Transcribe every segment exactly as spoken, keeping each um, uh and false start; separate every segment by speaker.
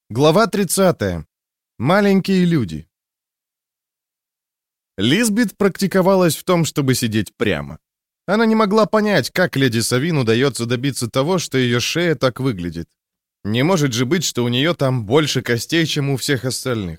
Speaker 1: Глава тридцатая. Маленькие люди. Лизбет практиковалась в том, чтобы сидеть прямо. Она не могла понять, как леди Савин удается добиться того, что ее шея так выглядит. Не может же быть, что у нее там больше костей, чем у всех остальных.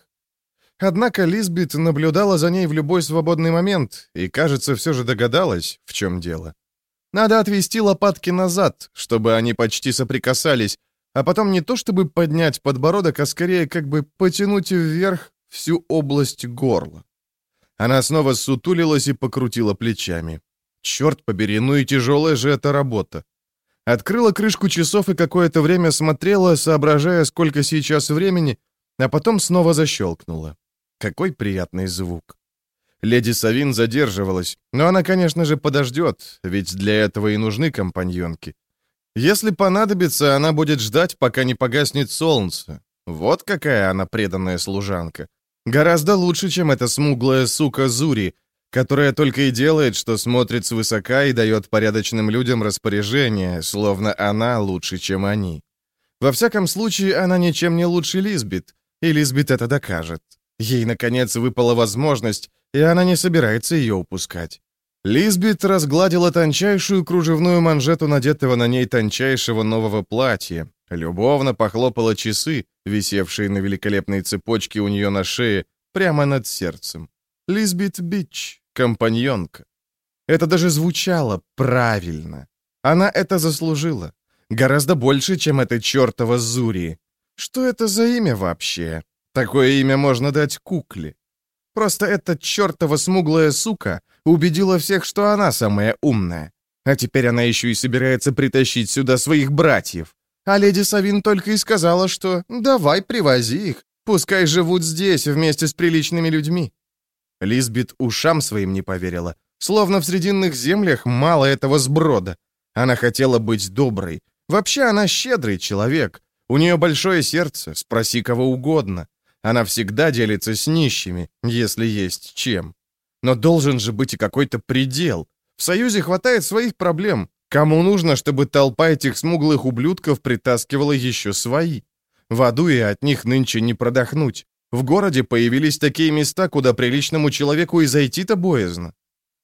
Speaker 1: Однако Лизбет наблюдала за ней в любой свободный момент и, кажется, все же догадалась, в чем дело. Надо отвести лопатки назад, чтобы они почти соприкасались, а потом не то чтобы поднять подбородок, а скорее как бы потянуть вверх всю область горла. Она снова сутулилась и покрутила плечами. Черт побери, ну и тяжелая же эта работа. Открыла крышку часов и какое-то время смотрела, соображая, сколько сейчас времени, а потом снова защелкнула. Какой приятный звук. Леди Савин задерживалась, но она, конечно же, подождет, ведь для этого и нужны компаньонки. Если понадобится, она будет ждать, пока не погаснет солнце. Вот какая она преданная служанка. Гораздо лучше, чем эта смуглая сука Зури, которая только и делает, что смотрит свысока и дает порядочным людям распоряжения, словно она лучше, чем они. Во всяком случае, она ничем не лучше Лизбет, и Лизбет это докажет. Ей, наконец, выпала возможность, и она не собирается ее упускать. Лизбет разгладила тончайшую кружевную манжету надетого на ней тончайшего нового платья, любовно похлопала часы, висевшие на великолепной цепочке у нее на шее, прямо над сердцем. Лизбет Бич, компаньонка. Это даже звучало правильно. Она это заслужила. Гораздо больше, чем эта чертова Зури. Что это за имя вообще? Такое имя можно дать кукле. Просто эта чертова смуглая сука убедила всех, что она самая умная. А теперь она еще и собирается притащить сюда своих братьев. А леди Савин только и сказала, что «давай, привози их, пускай живут здесь вместе с приличными людьми». Лизбет ушам своим не поверила. Словно в Срединных землях мало этого сброда. Она хотела быть доброй. Вообще она щедрый человек. У нее большое сердце, спроси кого угодно. Она всегда делится с нищими, если есть чем. Но должен же быть и какой-то предел. В Союзе хватает своих проблем. Кому нужно, чтобы толпа этих смуглых ублюдков притаскивала еще свои? В аду и от них нынче не продохнуть. В городе появились такие места, куда приличному человеку и зайти-то боязно.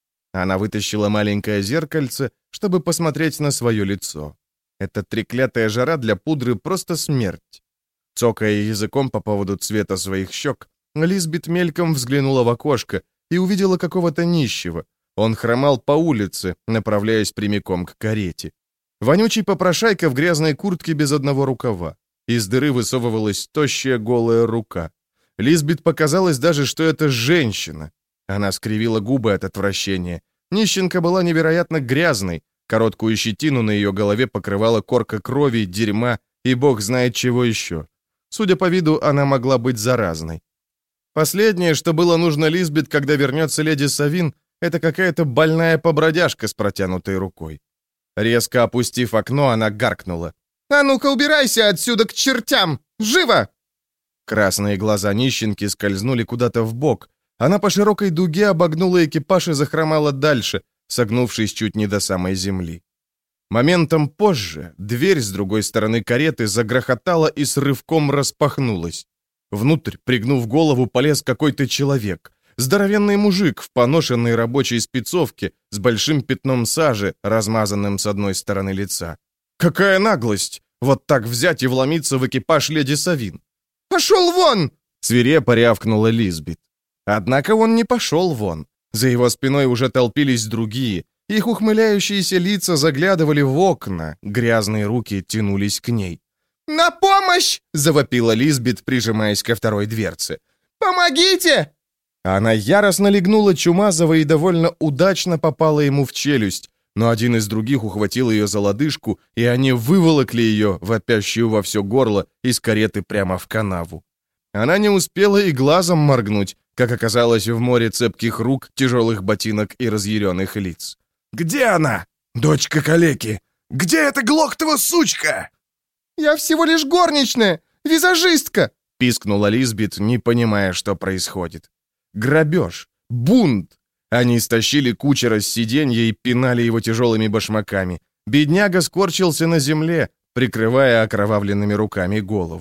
Speaker 1: Она вытащила маленькое зеркальце, чтобы посмотреть на свое лицо. Эта треклятая жара для пудры просто смерть. Цокая языком по поводу цвета своих щек, Лизбет мельком взглянула в окошко и увидела какого-то нищего. Он хромал по улице, направляясь прямиком к карете. Вонючий попрошайка в грязной куртке без одного рукава. Из дыры высовывалась тощая голая рука. Лизбет показалось даже, что это женщина. Она скривила губы от отвращения. Нищенка была невероятно грязной. Короткую щетину на ее голове покрывала корка крови, дерьма и бог знает чего еще. Судя по виду, она могла быть заразной. Последнее, что было нужно Лизбет, когда вернется леди Савин, это какая-то больная побродяжка с протянутой рукой. Резко опустив окно, она гаркнула. «А ну-ка, убирайся отсюда к чертям! Живо!» Красные глаза нищенки скользнули куда-то вбок. Она по широкой дуге обогнула экипаж и захромала дальше, согнувшись чуть не до самой земли. Моментом позже дверь с другой стороны кареты загрохотала и с рывком распахнулась. Внутрь, пригнув голову, полез какой-то человек. Здоровенный мужик в поношенной рабочей спецовке с большим пятном сажи, размазанным с одной стороны лица. Какая наглость! Вот так взять и вломиться в экипаж леди Савин. «Пошел вон!» — свирепо рявкнула Лизбет. Однако он не пошел вон. За его спиной уже толпились другие. Их ухмыляющиеся лица заглядывали в окна, грязные руки тянулись к ней. «На помощь!» — завопила Лизбет, прижимаясь ко второй дверце. «Помогите!» Она яростно легнула Чумазова и довольно удачно попала ему в челюсть, но один из других ухватил ее за лодыжку, и они выволокли ее, вопящую во все горло, из кареты прямо в канаву. Она не успела и глазом моргнуть, как оказалось в море цепких рук, тяжелых ботинок и разъяренных лиц. «Где она? Дочка калеки! Где эта глохтова сучка?» «Я всего лишь горничная, визажистка!» — пискнула Лизбет, не понимая, что происходит. Грабеж, бунт. Они стащили кучера с сиденья и пинали его тяжелыми башмаками. Бедняга скорчился на земле, прикрывая окровавленными руками голову.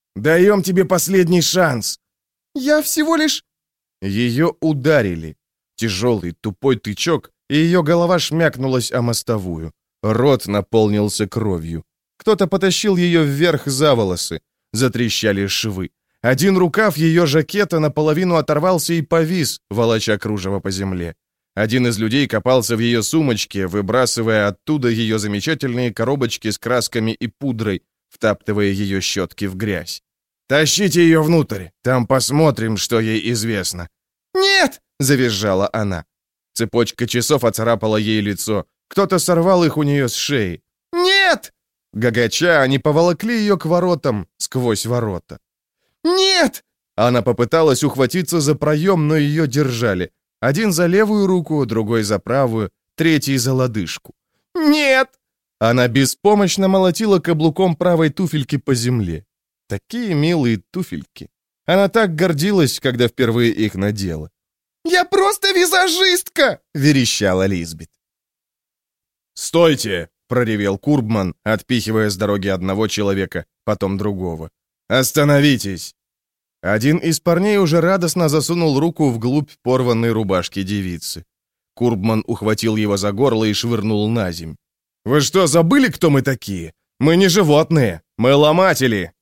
Speaker 1: Даем тебе последний шанс!»
Speaker 2: «Я всего лишь...»
Speaker 1: Ее ударили. Тяжелый, тупой тычок, и ее голова шмякнулась о мостовую. Рот наполнился кровью. Кто-то потащил ее вверх за волосы. Затрещали швы. Один рукав ее жакета наполовину оторвался и повис, волоча кружево по земле. Один из людей копался в ее сумочке, выбрасывая оттуда ее замечательные коробочки с красками и пудрой, втаптывая ее щетки в грязь. «Тащите ее внутрь, там посмотрим, что ей известно».
Speaker 2: «Нет!»
Speaker 1: — завизжала она. Цепочка часов оцарапала ей лицо. Кто-то сорвал их у нее с шеи.
Speaker 2: «Нет!»
Speaker 1: Гагача, они поволокли ее к воротам, сквозь ворота.
Speaker 2: «Нет!»
Speaker 1: Она попыталась ухватиться за проем, но ее держали. Один за левую руку, другой за правую, третий за лодыжку.
Speaker 2: «Нет!»
Speaker 1: Она беспомощно молотила каблуком правой туфельки по земле. Такие милые туфельки. Она так гордилась, когда впервые их надела.
Speaker 2: «Я просто визажистка!» — верещала Лизбет.
Speaker 1: «Стойте!» — проревел Курбман, отпихивая с дороги одного человека, потом другого. «Остановитесь!» Один из парней уже радостно засунул руку вглубь порванной рубашки девицы. Курбман ухватил его за горло и швырнул на земь. «Вы что, забыли, кто мы такие? Мы не животные, мы ломатели!»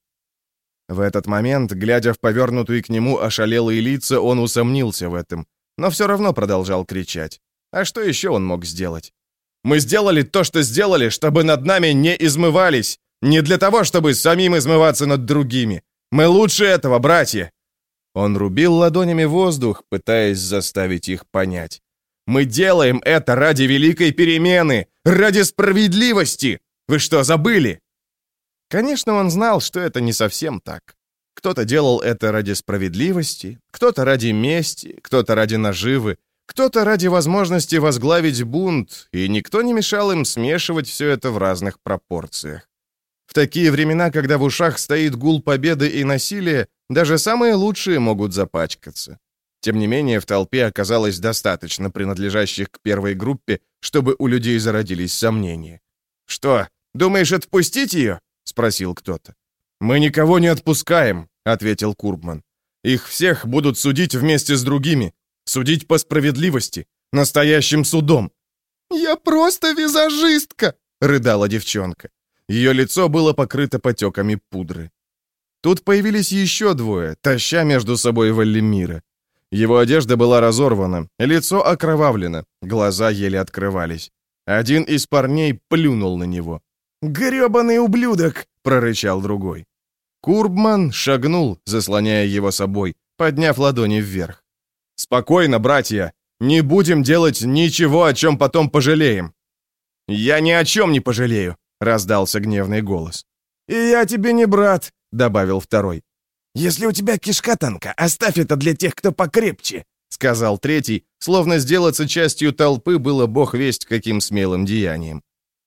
Speaker 1: В этот момент, глядя в повернутые к нему ошалелые лица, он усомнился в этом, но все равно продолжал кричать. А что еще он мог сделать? «Мы сделали то, что сделали, чтобы над нами не измывались, не для того, чтобы самим измываться над другими. Мы лучше этого, братья!» Он рубил ладонями воздух, пытаясь заставить их понять. «Мы делаем это ради великой перемены, ради справедливости! Вы что, забыли?» Конечно, он знал, что это не совсем так. Кто-то делал это ради справедливости, кто-то ради мести, кто-то ради наживы, кто-то ради возможности возглавить бунт, и никто не мешал им смешивать все это в разных пропорциях. В такие времена, когда в ушах стоит гул победы и насилия, даже самые лучшие могут запачкаться. Тем не менее, в толпе оказалось достаточно принадлежащих к первой группе, чтобы у людей зародились сомнения. «Что, думаешь отпустить ее?» — спросил кто-то. «Мы никого не отпускаем», — ответил Курбман. «Их всех будут судить вместе с другими. Судить по справедливости, настоящим судом».
Speaker 2: «Я просто визажистка», — рыдала девчонка.
Speaker 1: Ее лицо было покрыто потеками пудры. Тут появились еще двое, таща между собой Валлимира. Его одежда была разорвана, лицо окровавлено, глаза еле открывались. Один из парней плюнул на него. «Гребаный ублюдок!» — прорычал другой. Курбман шагнул, заслоняя его собой, подняв ладони вверх. «Спокойно, братья! Не будем делать ничего, о чем потом пожалеем!» «Я ни о чем не пожалею!» — раздался гневный голос. «И я тебе не брат!» — добавил второй. «Если у тебя кишка тонка, оставь это для тех, кто покрепче!» — сказал третий, словно сделаться частью толпы было бог весть каким смелым деянием.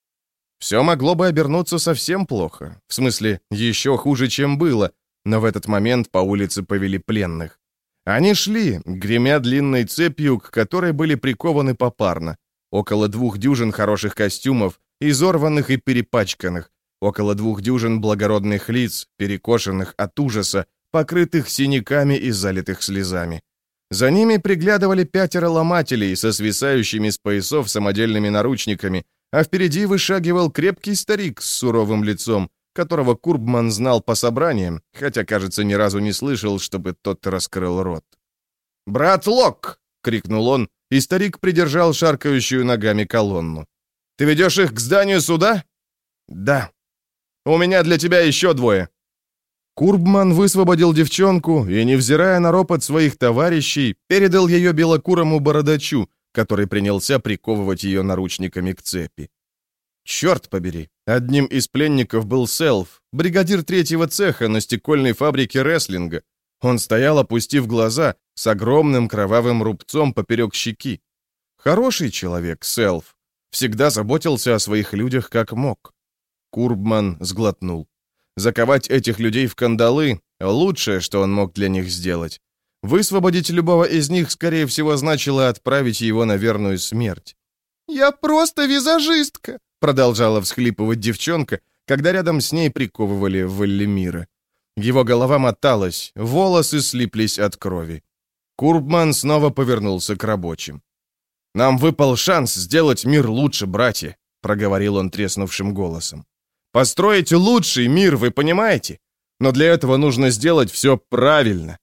Speaker 1: Все могло бы обернуться совсем плохо, в смысле, еще хуже, чем было, но в этот момент по улице повели пленных. Они шли, гремя длинной цепью, к которой были прикованы попарно. Около двух дюжин хороших костюмов, изорванных и перепачканных, около двух дюжин благородных лиц, перекошенных от ужаса, покрытых синяками и залитых слезами. За ними приглядывали пятеро ломателей со свисающими с поясов самодельными наручниками, а впереди вышагивал крепкий старик с суровым лицом, которого Курбман знал по собраниям, хотя, кажется, ни разу не слышал, чтобы тот раскрыл рот. «Брат Лок!» — крикнул он, и старик придержал шаркающую ногами колонну. «Ты ведешь их к зданию суда?» «Да». «У меня для тебя еще двое». Курбман высвободил девчонку и, невзирая на ропот своих товарищей, передал ее белокурому бородачу, который принялся приковывать ее наручниками к цепи. Черт побери, одним из пленников был Селф, бригадир третьего цеха на стекольной фабрике рестлинга. Он стоял, опустив глаза, с огромным кровавым рубцом поперек щеки. Хороший человек, Селф. Всегда заботился о своих людях как мог. Курбман сглотнул. Заковать этих людей в кандалы — лучшее, что он мог для них сделать. Высвободить любого из них, скорее всего, значило отправить его на верную смерть.
Speaker 2: «Я просто визажистка»,
Speaker 1: — продолжала всхлипывать девчонка, когда рядом с ней приковывали Валлимира. Его голова моталась, волосы слиплись от крови. Курбман снова повернулся к рабочим. «Нам выпал шанс сделать мир лучше, братья», — проговорил он треснувшим голосом. «Построить лучший мир, вы понимаете? Но для этого нужно сделать все правильно».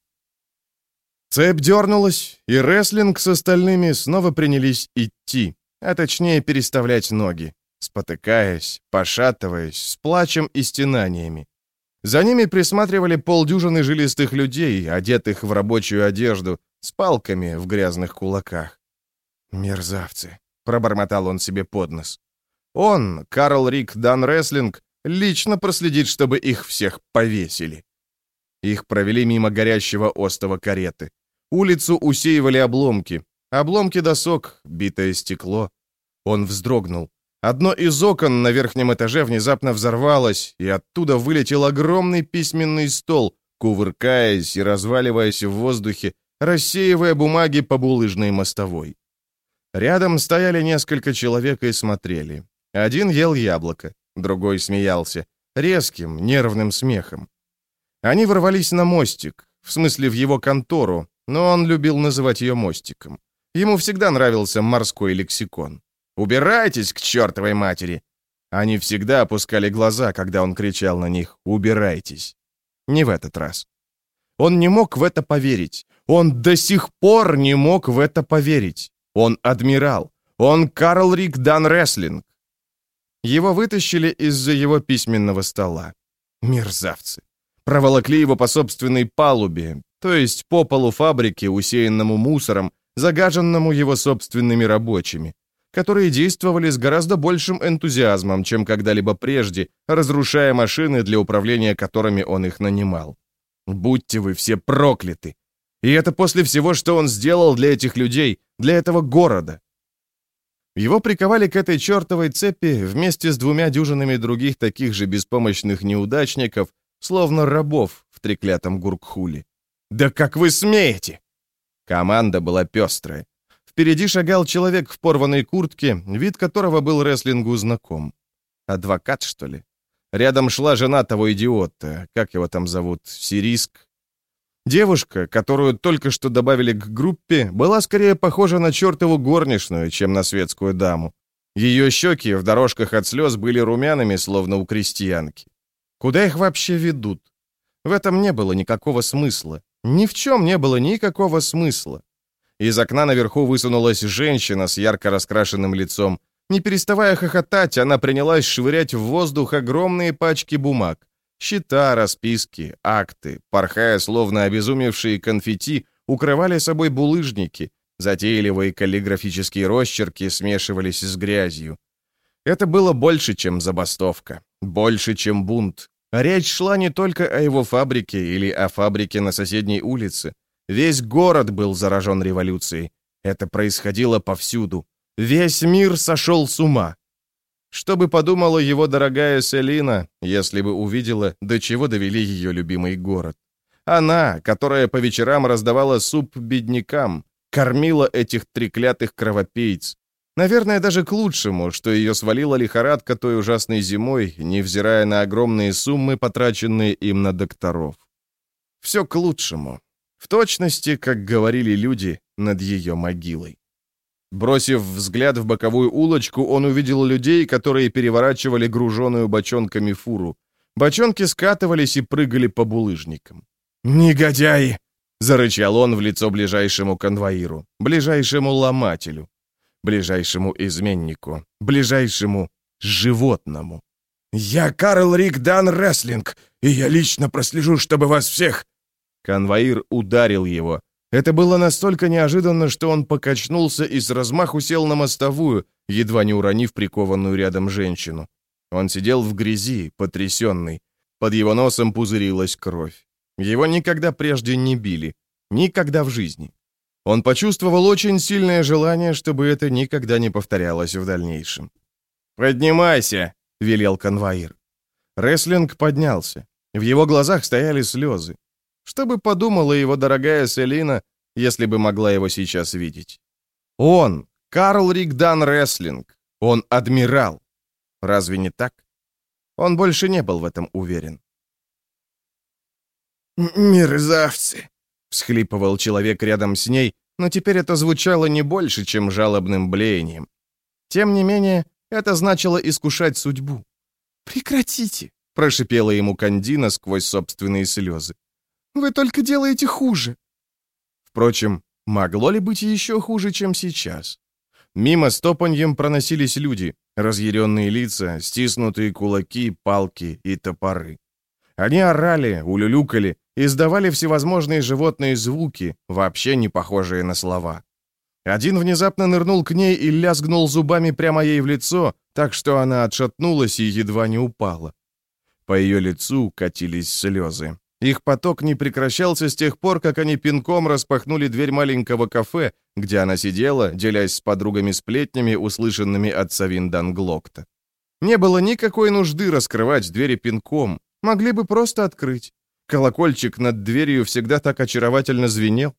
Speaker 1: Цепь дернулась, и рестлинг с остальными снова принялись идти, а точнее переставлять ноги, спотыкаясь, пошатываясь, с плачем и стенаниями. За ними присматривали полдюжины жилистых людей, одетых в рабочую одежду, с палками в грязных кулаках. «Мерзавцы», — пробормотал он себе под нос. Он, Карл Рик Дан Рестлинг, лично проследит, чтобы их всех повесили. Их провели мимо горящего остова кареты. Улицу усеивали обломки. Обломки досок, битое стекло. Он вздрогнул. Одно из окон на верхнем этаже внезапно взорвалось, и оттуда вылетел огромный письменный стол, кувыркаясь и разваливаясь в воздухе, рассеивая бумаги по булыжной мостовой. Рядом стояли несколько человек и смотрели. Один ел яблоко, другой смеялся, резким, нервным смехом. Они ворвались на мостик, в смысле в его контору, но он любил называть ее мостиком. Ему всегда нравился морской лексикон. «Убирайтесь к чертовой матери!» Они всегда опускали глаза, когда он кричал на них «Убирайтесь!» Не в этот раз. Он не мог в это поверить. Он до сих пор не мог в это поверить. Он адмирал. Он Карл Рик Дан Рестлинг. Его вытащили из-за его письменного стола. Мерзавцы. Проволокли его по собственной палубе, то есть по полу фабрики, усеянному мусором, загаженному его собственными рабочими, которые действовали с гораздо большим энтузиазмом, чем когда-либо прежде, разрушая машины, для управления которыми он их нанимал. Будьте вы все прокляты! И это после всего, что он сделал для этих людей, для этого города. Его приковали к этой чертовой цепи вместе с двумя дюжинами других таких же беспомощных неудачников, словно рабов в треклятом Гуркхуле. «Да как вы смеете!» Команда была пестрая. Впереди шагал человек в порванной куртке, вид которого был рестлингу знаком. Адвокат, что ли? Рядом шла жена того идиота, как его там зовут, Сириск. Девушка, которую только что добавили к группе, была скорее похожа на чертову горничную, чем на светскую даму. Ее щеки в дорожках от слез были румяными, словно у крестьянки. Куда их вообще ведут? В этом не было никакого смысла. Ни в чем не было никакого смысла. Из окна наверху высунулась женщина с ярко раскрашенным лицом. Не переставая хохотать, она принялась швырять в воздух огромные пачки бумаг. Счета, расписки, акты, порхая словно обезумевшие конфетти, укрывали собой булыжники, затейливые каллиграфические росчерки смешивались с грязью. Это было больше, чем забастовка, больше, чем бунт. Речь шла не только о его фабрике или о фабрике на соседней улице. Весь город был заражен революцией. Это происходило повсюду. Весь мир сошел с ума. Что бы подумала его дорогая Селина, если бы увидела, до чего довели ее любимый город? Она, которая по вечерам раздавала суп беднякам, кормила этих треклятых кровопийц. Наверное, даже к лучшему, что ее свалила лихорадка той ужасной зимой, невзирая на огромные суммы, потраченные им на докторов. Все к лучшему. В точности, как говорили люди над ее могилой. Бросив взгляд в боковую улочку, он увидел людей, которые переворачивали груженную бочонками фуру. Бочонки скатывались и прыгали по булыжникам. «Негодяи!» — зарычал он в лицо ближайшему конвоиру, ближайшему ломателю, ближайшему изменнику, ближайшему животному. «Я Карл Рик Дан Рестлинг, и я лично прослежу, чтобы вас всех...» Конвоир ударил его. Это было настолько неожиданно, что он покачнулся и с размаху сел на мостовую, едва не уронив прикованную рядом женщину. Он сидел в грязи, потрясенный. Под его носом пузырилась кровь. Его никогда прежде не били. Никогда в жизни. Он почувствовал очень сильное желание, чтобы это никогда не повторялось в дальнейшем. «Поднимайся!» — велел конвоир. Рестлинг поднялся. В его глазах стояли слезы. Что бы подумала его дорогая Селина, если бы могла его сейчас видеть? Он, Карл Рик Дан Рестлинг, он адмирал. Разве не так? Он больше не был в этом уверен. «Мерзавцы!» — всхлипывал человек рядом с ней, но теперь это звучало не больше, чем жалобным блеянием. Тем не менее, это значило искушать судьбу.
Speaker 2: «Прекратите!»
Speaker 1: — прошипела ему Кандина сквозь собственные слезы.
Speaker 2: «Вы только делаете хуже!»
Speaker 1: Впрочем, могло ли быть еще хуже, чем сейчас? Мимо с топаньем проносились люди, разъяренные лица, стиснутые кулаки, палки и топоры. Они орали, улюлюкали, издавали всевозможные животные звуки, вообще не похожие на слова. Один внезапно нырнул к ней и лязгнул зубами прямо ей в лицо, так что она отшатнулась и едва не упала. По ее лицу катились слезы. Их поток не прекращался с тех пор, как они пинком распахнули дверь маленького кафе, где она сидела, делясь с подругами сплетнями, услышанными от Савин Данглокта. Не было никакой нужды раскрывать двери пинком, могли бы просто открыть. Колокольчик над дверью всегда так очаровательно звенел.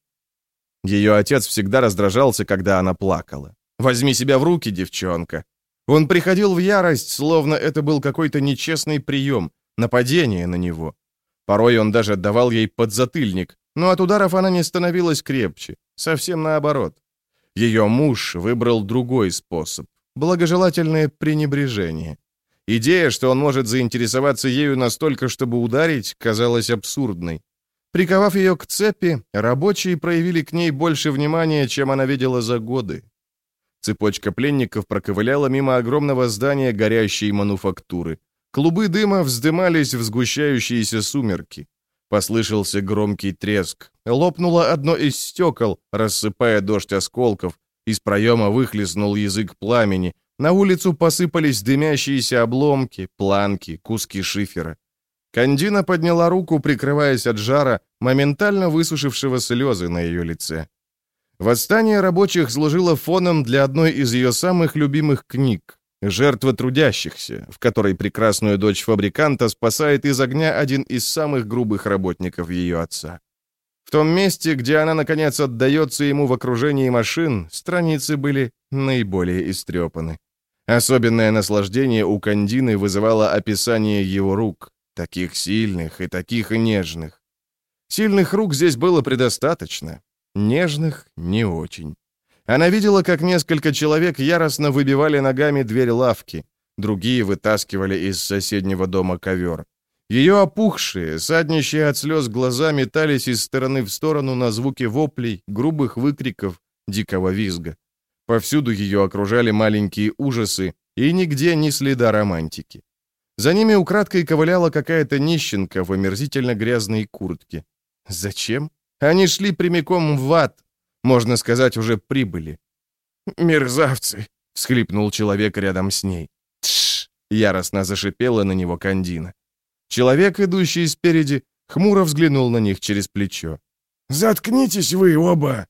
Speaker 1: Ее отец всегда раздражался, когда она плакала. «Возьми себя в руки, девчонка». Он приходил в ярость, словно это был какой-то нечестный прием, нападение на него. Порой он даже отдавал ей подзатыльник, но от ударов она не становилась крепче, совсем наоборот. Ее муж выбрал другой способ — благожелательное пренебрежение. Идея, что он может заинтересоваться ею настолько, чтобы ударить, казалась абсурдной. Приковав ее к цепи, рабочие проявили к ней больше внимания, чем она видела за годы. Цепочка пленников проковыляла мимо огромного здания горящей мануфактуры. Клубы дыма вздымались в сгущающиеся сумерки. Послышался громкий треск. Лопнуло одно из стекол, рассыпая дождь осколков. Из проема выхлестнул язык пламени. На улицу посыпались дымящиеся обломки, планки, куски шифера. Кандина подняла руку, прикрываясь от жара, моментально высушившего слезы на ее лице. Восстание рабочих служило фоном для одной из ее самых любимых книг «Жертва трудящихся», в которой прекрасную дочь фабриканта спасает из огня один из самых грубых работников ее отца. В том месте, где она, наконец, отдается ему в окружении машин, страницы были наиболее истрепаны. Особенное наслаждение у Кандины вызывало описание его рук, таких сильных и таких нежных. Сильных рук здесь было предостаточно, нежных — не очень. Она видела, как несколько человек яростно выбивали ногами дверь лавки, другие вытаскивали из соседнего дома ковер. Ее опухшие, саднищие от слез глаза метались из стороны в сторону на звуки воплей, грубых выкриков, дикого визга. Повсюду ее окружали маленькие ужасы, и нигде ни следа романтики. За ними украдкой ковыляла какая-то нищенка в омерзительно грязной куртке. Зачем? Они шли прямиком в ад. Можно сказать, уже прибыли. «Мерзавцы!» — всхлипнул человек рядом с ней. «Тш!» — яростно зашипела на него Кандина. Человек, идущий спереди, хмуро взглянул на них через плечо. «Заткнитесь вы оба!»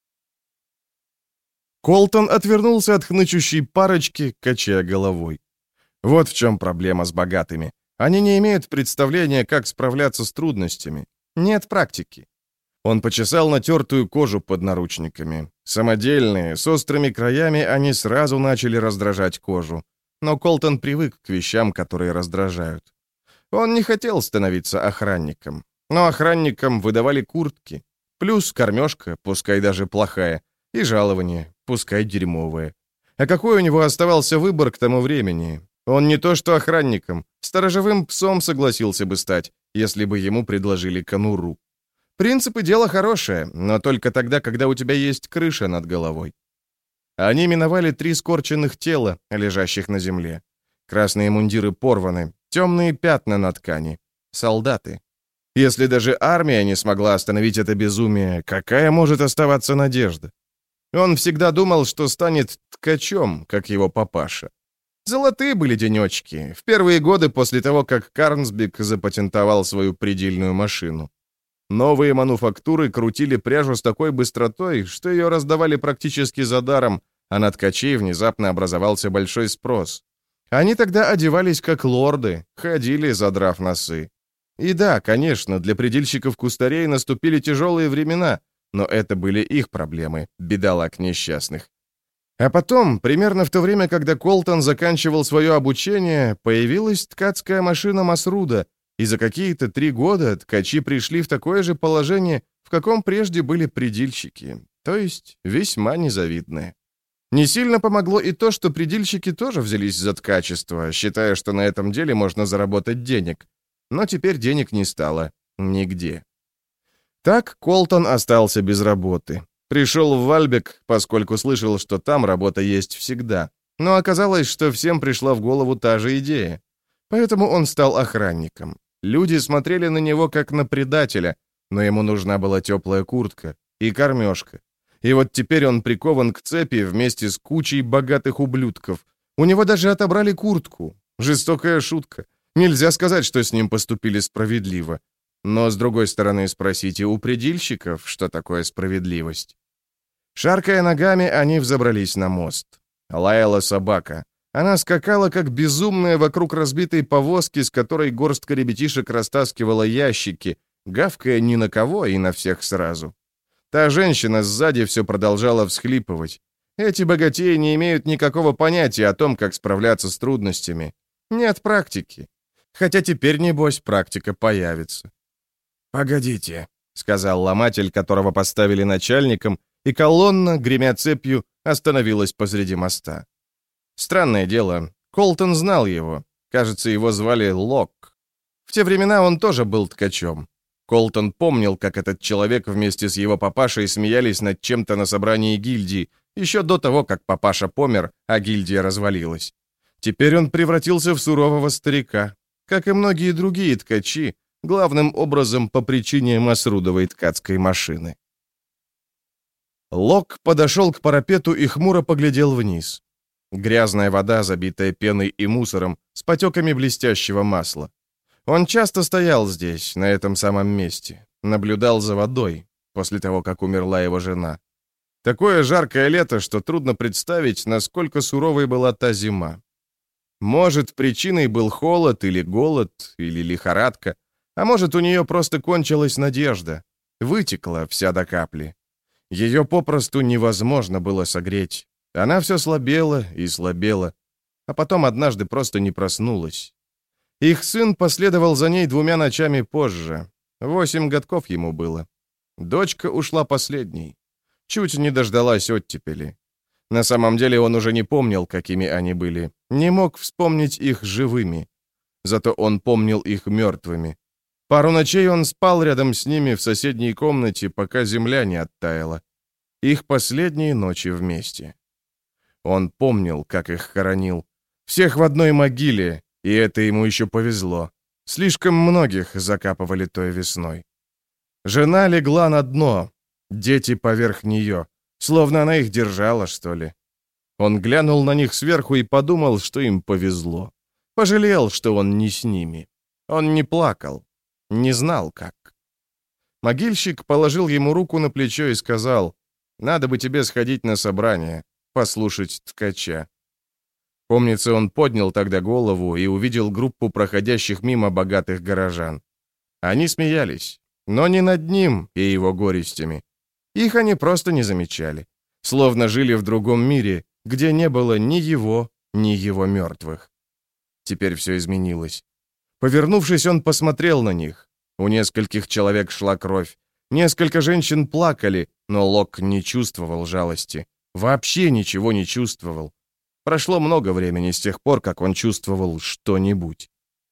Speaker 1: Колтон отвернулся от хнычущей парочки, качая головой. Вот в чем проблема с богатыми. Они не имеют представления, как справляться с трудностями. Нет практики. Он почесал натертую кожу под наручниками. Самодельные, с острыми краями, они сразу начали раздражать кожу. Но Колтон привык к вещам, которые раздражают. Он не хотел становиться охранником. Но охранникам выдавали куртки. Плюс кормежка, пускай даже плохая, и жалование, пускай дерьмовое. А какой у него оставался выбор к тому времени? Он не то что охранником, сторожевым псом согласился бы стать, если бы ему предложили конуру. Принципы — дело хорошее, но только тогда, когда у тебя есть крыша над головой. Они миновали три скорченных тела, лежащих на земле. Красные мундиры порваны, темные пятна на ткани. Солдаты. Если даже армия не смогла остановить это безумие, какая может оставаться надежда? Он всегда думал, что станет ткачом, как его папаша. Золотые были денечки, в первые годы после того, как Карнсбик запатентовал свою предельную машину. Новые мануфактуры крутили пряжу с такой быстротой, что ее раздавали практически за даром, а на ткачей внезапно образовался большой спрос. Они тогда одевались как лорды, ходили, задрав носы. И да, конечно, для предельщиков-кустарей наступили тяжелые времена, но это были их проблемы, бедолаг несчастных. А потом, примерно в то время, когда Колтон заканчивал свое обучение, появилась ткацкая машина Масруда, И за какие-то три года ткачи пришли в такое же положение, в каком прежде были предельщики, то есть весьма незавидное. Не сильно помогло и то, что предельщики тоже взялись за ткачество, считая, что на этом деле можно заработать денег. Но теперь денег не стало нигде. Так Колтон остался без работы. Пришел в Вальбек, поскольку слышал, что там работа есть всегда. Но оказалось, что всем пришла в голову та же идея. Поэтому он стал охранником. Люди смотрели на него как на предателя, но ему нужна была теплая куртка и кормежка. И вот теперь он прикован к цепи вместе с кучей богатых ублюдков. У него даже отобрали куртку. Жестокая шутка. Нельзя сказать, что с ним поступили справедливо. Но, с другой стороны, спросите у предельщиков, что такое справедливость. Шаркая ногами, они взобрались на мост. Лаяла собака. Она скакала, как безумная, вокруг разбитой повозки, с которой горстка ребятишек растаскивала ящики, гавкая ни на кого и на всех сразу. Та женщина сзади все продолжала всхлипывать. Эти богатеи не имеют никакого понятия о том, как справляться с трудностями. Нет практики. Хотя теперь, небось, практика появится. «Погодите», — сказал ломатель, которого поставили начальником, и колонна, гремя цепью, остановилась посреди моста. Странное дело, Колтон знал его. Кажется, его звали Лок. В те времена он тоже был ткачом. Колтон помнил, как этот человек вместе с его папашей смеялись над чем-то на собрании гильдии, еще до того, как папаша помер, а гильдия развалилась. Теперь он превратился в сурового старика, как и многие другие ткачи, главным образом по причине масрудовой ткацкой машины. Лок подошел к парапету и хмуро поглядел вниз. Грязная вода, забитая пеной и мусором, с потеками блестящего масла. Он часто стоял здесь, на этом самом месте, наблюдал за водой, после того, как умерла его жена. Такое жаркое лето, что трудно представить, насколько суровой была та зима. Может, причиной был холод или голод, или лихорадка, а может, у нее просто кончилась надежда, вытекла вся до капли. Ее попросту невозможно было согреть. Она все слабела и слабела, а потом однажды просто не проснулась. Их сын последовал за ней двумя ночами позже. Восемь годков ему было. Дочка ушла последней. Чуть не дождалась оттепели. На самом деле он уже не помнил, какими они были. Не мог вспомнить их живыми. Зато он помнил их мертвыми. Пару ночей он спал рядом с ними в соседней комнате, пока земля не оттаяла. Их последние ночи вместе. Он помнил, как их хоронил. Всех в одной могиле, и это ему еще повезло. Слишком многих закапывали той весной. Жена легла на дно, дети поверх нее, словно она их держала, что ли. Он глянул на них сверху и подумал, что им повезло. Пожалел, что он не с ними. Он не плакал, не знал, как. Могильщик положил ему руку на плечо и сказал: «Надо бы тебе сходить на собрание, послушать ткача». Помнится, он поднял тогда голову и увидел группу проходящих мимо богатых горожан. Они смеялись, но не над ним и его горестями. Их они просто не замечали, словно жили в другом мире, где не было ни его, ни его мертвых. Теперь все изменилось. Повернувшись, он посмотрел на них. У нескольких человек шла кровь. Несколько женщин плакали, но Лок не чувствовал жалости. Вообще ничего не чувствовал. Прошло много времени с тех пор, как он чувствовал что-нибудь.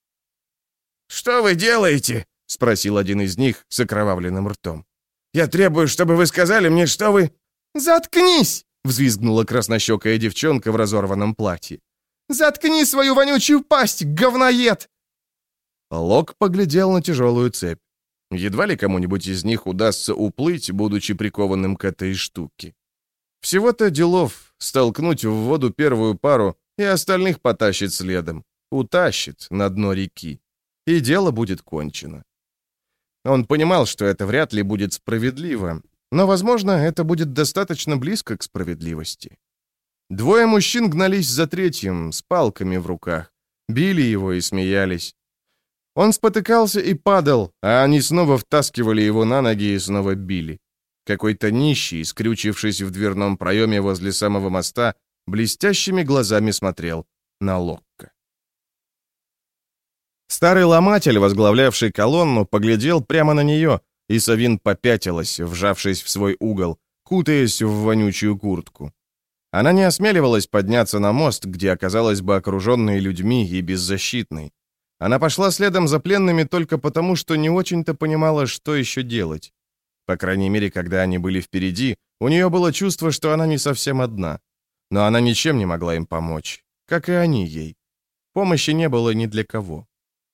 Speaker 1: «Что вы делаете?» — спросил один из них с окровавленным ртом. «Я требую, чтобы вы сказали мне, что вы...»
Speaker 2: «Заткнись!»
Speaker 1: — взвизгнула краснощекая девчонка в разорванном платье.
Speaker 2: «Заткни свою вонючую пасть, говноед!»
Speaker 1: Лок поглядел на тяжелую цепь. Едва ли кому-нибудь из них удастся уплыть, будучи прикованным к этой штуке. Всего-то делов столкнуть в воду первую пару, и остальных потащит следом. Утащит на дно реки. И дело будет кончено. Он понимал, что это вряд ли будет справедливо, но, возможно, это будет достаточно близко к справедливости. Двое мужчин гнались за третьим, с палками в руках. Били его и смеялись. Он спотыкался и падал, а они снова втаскивали его на ноги и снова били. Какой-то нищий, скрючившись в дверном проеме возле самого моста, блестящими глазами смотрел на Локка. Старый ломатель, возглавлявший колонну, поглядел прямо на нее, и Савин попятилась, вжавшись в свой угол, кутаясь в вонючую куртку. Она не осмеливалась подняться на мост, где оказалась бы окруженной людьми и беззащитной. Она пошла следом за пленными только потому, что не очень-то понимала, что еще делать. По крайней мере, когда они были впереди, у нее было чувство, что она не совсем одна. Но она ничем не могла им помочь, как и они ей. Помощи не было ни для кого.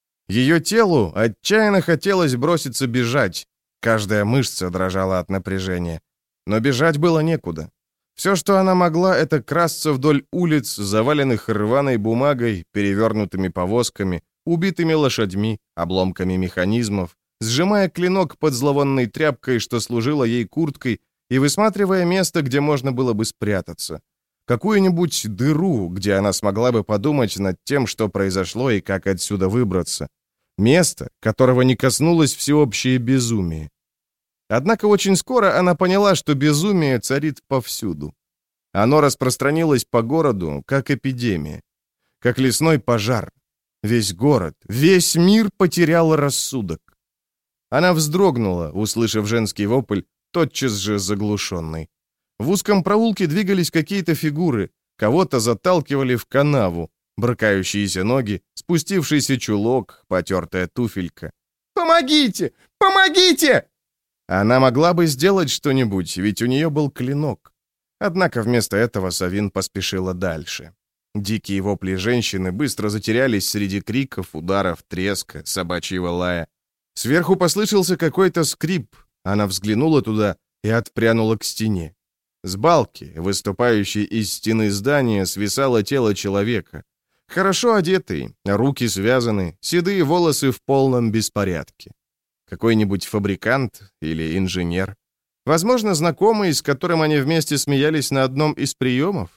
Speaker 1: Ее телу отчаянно хотелось броситься бежать. Каждая мышца дрожала от напряжения. Но бежать было некуда. Все, что она могла, это красться вдоль улиц, заваленных рваной бумагой, перевернутыми повозками, убитыми лошадьми, обломками механизмов, сжимая клинок под зловонной тряпкой, что служила ей курткой, и высматривая место, где можно было бы спрятаться. Какую-нибудь дыру, где она смогла бы подумать над тем, что произошло и как отсюда выбраться. Место, которого не коснулось всеобщее безумие. Однако очень скоро она поняла, что безумие царит повсюду. Оно распространилось по городу, как эпидемия, как лесной пожар. Весь город, весь мир потерял рассудок. Она вздрогнула, услышав женский вопль, тотчас же заглушенный. В узком проулке двигались какие-то фигуры, кого-то заталкивали в канаву, брыкающиеся ноги, спустившийся чулок, потертая туфелька. «Помогите! Помогите!» Она могла бы сделать что-нибудь, ведь у нее был клинок. Однако вместо этого Савин поспешила дальше. Дикие вопли женщины быстро затерялись среди криков, ударов, треска, собачьего лая. Сверху послышался какой-то скрип. Она взглянула туда и отпрянула к стене. С балки, выступающей из стены здания, свисало тело человека. Хорошо одетый, руки связаны, седые волосы в полном беспорядке. Какой-нибудь фабрикант или инженер. Возможно, знакомый, с которым они вместе смеялись на одном из приемов.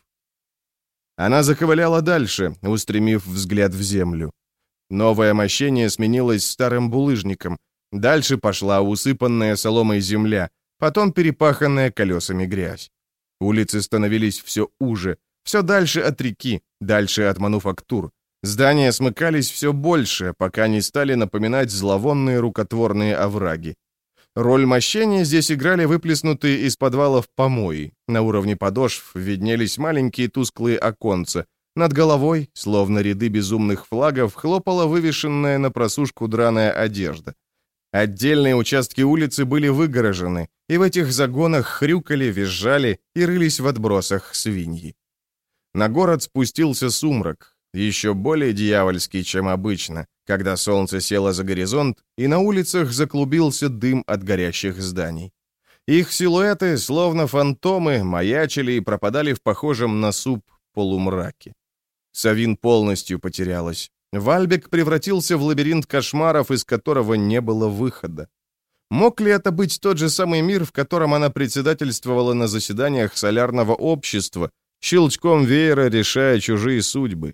Speaker 1: Она заковыляла дальше, устремив взгляд в землю. Новое мощение сменилось старым булыжником. Дальше пошла усыпанная соломой земля, потом перепаханная колесами грязь. Улицы становились все уже, все дальше от реки, дальше от мануфактур. Здания смыкались все больше, пока не стали напоминать зловонные рукотворные овраги. Роль мощения здесь играли выплеснутые из подвалов помои. На уровне подошв виднелись маленькие тусклые оконца. Над головой, словно ряды безумных флагов, хлопала вывешенная на просушку драная одежда. Отдельные участки улицы были выгорожены, и в этих загонах хрюкали, визжали и рылись в отбросах свиньи. На город спустился сумрак, еще более дьявольский, чем обычно, когда солнце село за горизонт, и на улицах заклубился дым от горящих зданий. Их силуэты, словно фантомы, маячили и пропадали в похожем на суп полумраке. Савин полностью потерялась. Вальбек превратился в лабиринт кошмаров, из которого не было выхода. Мог ли это быть тот же самый мир, в котором она председательствовала на заседаниях солярного общества, щелчком веера решая чужие судьбы?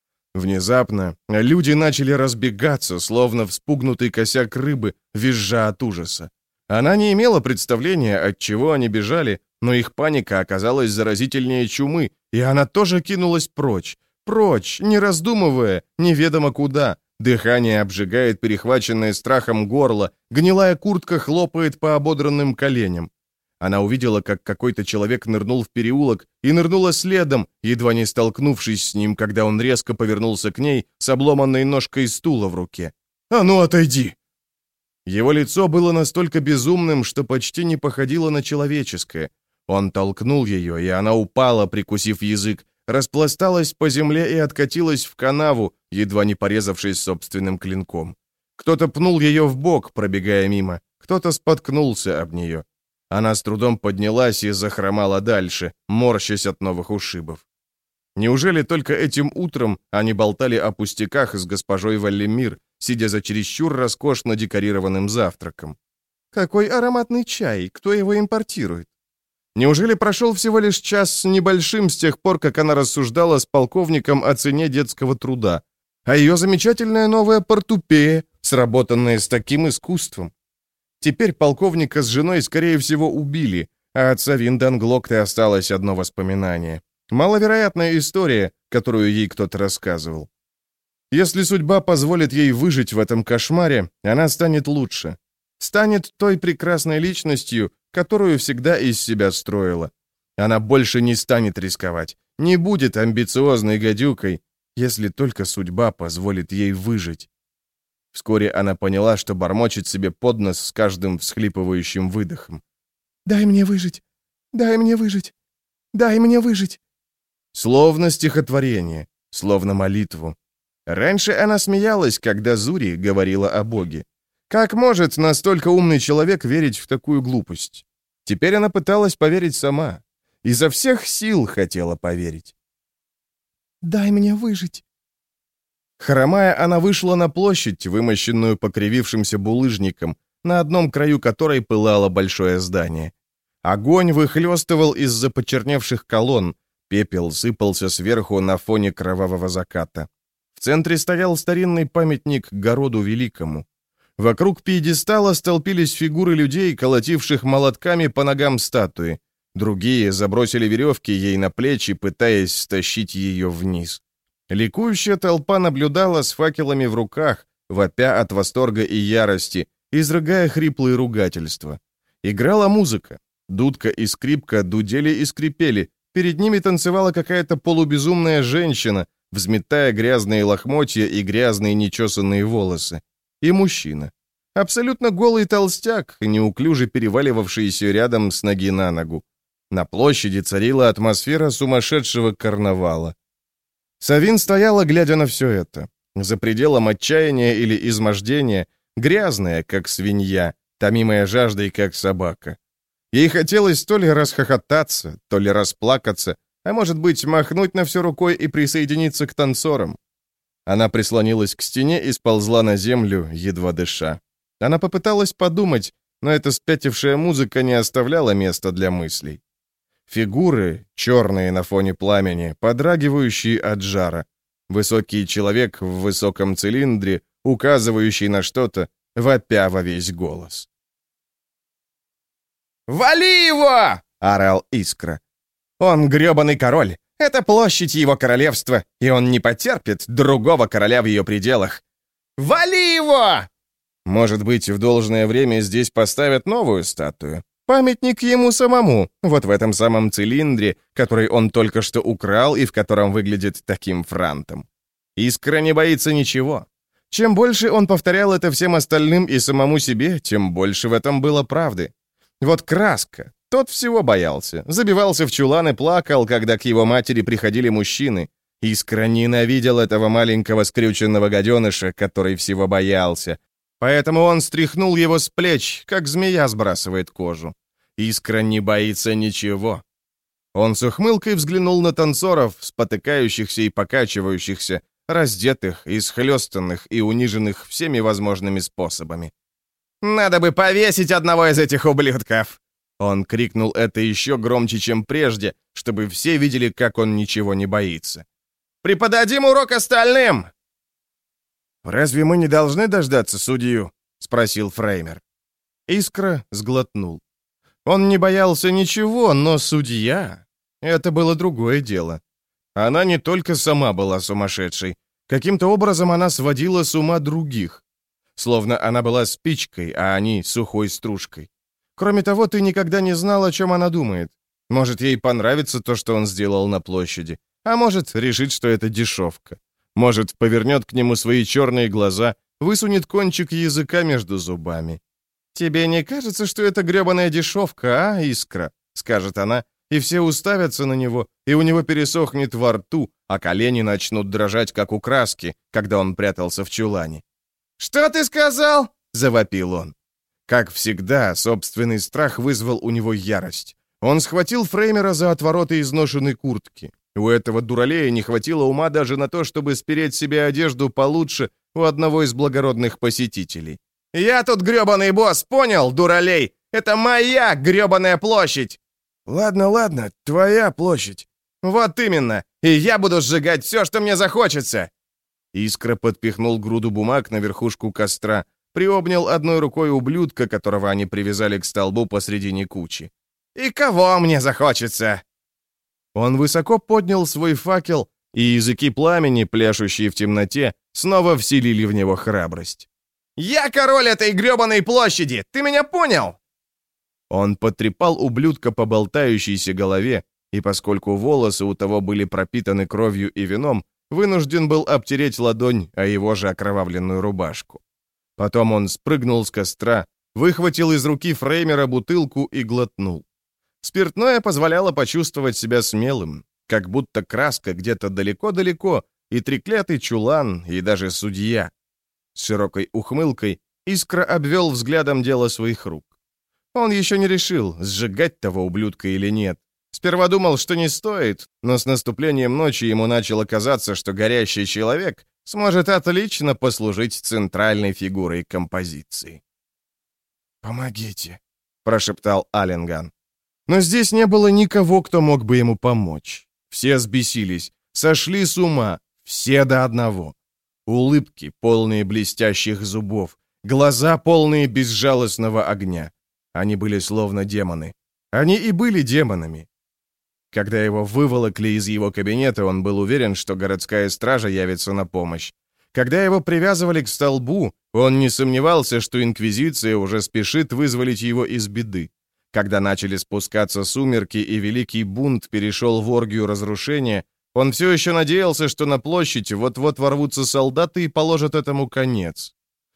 Speaker 1: Внезапно люди начали разбегаться, словно вспугнутый косяк рыбы, визжа от ужаса. Она не имела представления, от чего они бежали, но их паника оказалась заразительнее чумы, и она тоже кинулась прочь. Прочь, не раздумывая, неведомо куда. Дыхание обжигает перехваченное страхом горло, гнилая куртка хлопает по ободранным коленям. Она увидела, как какой-то человек нырнул в переулок и нырнула следом, едва не столкнувшись с ним, когда он резко повернулся к ней с обломанной ножкой стула в руке. «А ну, отойди!» Его лицо было настолько безумным, что почти не походило на человеческое. Он толкнул ее, и она упала, прикусив язык, распласталась по земле и откатилась в канаву, едва не порезавшись собственным клинком. Кто-то пнул ее в бок, пробегая мимо, кто-то споткнулся об нее. Она с трудом поднялась и захромала дальше, морщась от новых ушибов. Неужели только этим утром они болтали о пустяках с госпожой Валлемир, сидя за чересчур роскошно декорированным завтраком? Какой ароматный чай, кто его импортирует? Неужели прошел всего лишь час с небольшим с тех пор, как она рассуждала с полковником о цене детского труда, а ее замечательная новая портупея, сработанная с таким искусством? Теперь полковника с женой, скорее всего, убили, а от Савин Данглокте осталось одно воспоминание. Маловероятная история, которую ей кто-то рассказывал. Если судьба позволит ей выжить в этом кошмаре, она станет лучше. Станет той прекрасной личностью, которую всегда из себя строила. Она больше не станет рисковать, не будет амбициозной гадюкой, если только судьба позволит ей выжить. Вскоре она поняла, что бормочет себе под нос с каждым всхлипывающим выдохом.
Speaker 2: «Дай мне выжить! Дай мне выжить! Дай мне выжить!»
Speaker 1: Словно стихотворение, словно молитву. Раньше она смеялась, когда Зури говорила о Боге. Как может настолько умный человек верить в такую глупость? Теперь она пыталась поверить сама. Изо всех сил хотела поверить.
Speaker 2: «Дай мне выжить!»
Speaker 1: Хромая, она вышла на площадь, вымощенную покривившимся булыжником, на одном краю которой пылало большое здание. Огонь выхлестывал из-за почерневших колонн, пепел сыпался сверху на фоне кровавого заката. В центре стоял старинный памятник Городу Великому. Вокруг пьедестала столпились фигуры людей, колотивших молотками по ногам статуи. Другие забросили веревки ей на плечи, пытаясь стащить ее вниз. Ликующая толпа наблюдала с факелами в руках, вопя от восторга и ярости, изрыгая хриплые ругательства. Играла музыка. Дудка и скрипка дудели и скрипели. Перед ними танцевала какая-то полубезумная женщина, взметая грязные лохмотья и грязные нечесанные волосы. И мужчина. Абсолютно голый толстяк, неуклюже переваливавшийся рядом с ноги на ногу. На площади царила атмосфера сумасшедшего карнавала. Савин стояла, глядя на все это. За пределом отчаяния или измождения, грязная, как свинья, томимая жаждой, как собака. Ей хотелось то ли расхохотаться, то ли расплакаться, а может быть, махнуть на все рукой и присоединиться к танцорам. Она прислонилась к стене и сползла на землю, едва дыша. Она попыталась подумать, но эта спятившая музыка не оставляла места для мыслей. Фигуры, черные на фоне пламени, подрагивающие от жара. Высокий человек в высоком цилиндре, указывающий на что-то, вопя во весь голос. «Вали его!» — орал Искра. «Он грёбаный король. Это площадь его королевства, и он не потерпит другого короля в ее пределах. Вали его!» Может быть, в должное время здесь поставят новую статую. Памятник ему самому, вот в этом самом цилиндре, который он только что украл и в котором выглядит таким франтом. Искра не боится ничего. Чем больше он повторял это всем остальным и самому себе, тем больше в этом было правды. Вот Краска, тот всего боялся, забивался в чулан и плакал, когда к его матери приходили мужчины. Искра ненавидел этого маленького скрюченного гаденыша, который всего боялся. Поэтому он стряхнул его с плеч, как змея сбрасывает кожу. Искра не боится ничего. Он с ухмылкой взглянул на танцоров, спотыкающихся и покачивающихся, раздетых, исхлёстанных и униженных всеми возможными способами. «Надо бы повесить одного из этих ублюдков!» Он крикнул это еще громче, чем прежде, чтобы все видели, как он ничего не боится. «Преподадим урок остальным!» «Разве мы не должны дождаться судью?» — спросил Фреймер. Искра сглотнул. Он не боялся ничего, но судья — это было другое дело. Она не только сама была сумасшедшей. Каким-то образом она сводила с ума других. Словно она была спичкой, а они — сухой стружкой. Кроме того, ты никогда не знал, о чем она думает. Может, ей понравится то, что он сделал на площади, а может, решит, что это дешевка. Может, повернет к нему свои черные глаза, высунет кончик языка между зубами. «Тебе не кажется, что это гребаная дешевка, а, Искра?» — скажет она, и все уставятся на него, и у него пересохнет во рту, а колени начнут дрожать, как у Краски, когда он прятался в чулане. «Что ты сказал?» — завопил он. Как всегда, собственный страх вызвал у него ярость. Он схватил Фреймера за отвороты изношенной куртки. У этого дуралея не хватило ума даже на то, чтобы спереть себе одежду получше у одного из благородных посетителей. «Я тут грёбаный босс, понял, дуралей? Это моя грёбаная площадь!» «Ладно, ладно, твоя площадь». «Вот именно, и я буду сжигать все, что мне захочется!» Искра подпихнул груду бумаг на верхушку костра, приобнял одной рукой ублюдка, которого они привязали к столбу посредине кучи. «И кого мне захочется?» Он высоко поднял свой факел и языки пламени, пляшущие в темноте, снова вселили в него храбрость. «Я король этой грёбаной площади! Ты меня понял?» Он потрепал ублюдка по болтающейся голове, и поскольку волосы у того были пропитаны кровью и вином, вынужден был обтереть ладонь о его же окровавленную рубашку. Потом он спрыгнул с костра, выхватил из руки Фреймера бутылку и глотнул. Спиртное позволяло почувствовать себя смелым, как будто краска где-то далеко-далеко, и треклятый чулан, и даже судья. С широкой ухмылкой Искра обвел взглядом дело своих рук. Он еще не решил, сжигать того ублюдка или нет. Сперва думал, что не стоит, но с наступлением ночи ему начало казаться, что горящий человек сможет отлично послужить центральной фигурой композиции.
Speaker 2: «Помогите»,
Speaker 1: — прошептал Аллинган. Но здесь не было никого, кто мог бы ему помочь. Все взбесились, сошли с ума, все до одного. Улыбки, полные блестящих зубов, глаза, полные безжалостного огня. Они были словно демоны. Они и были демонами. Когда его выволокли из его кабинета, он был уверен, что городская стража явится на помощь. Когда его привязывали к столбу, он не сомневался, что Инквизиция уже спешит вызволить его из беды. Когда начали спускаться сумерки и Великий Бунт перешел в оргию разрушения, он все еще надеялся, что на площадь вот-вот ворвутся солдаты и положат этому конец.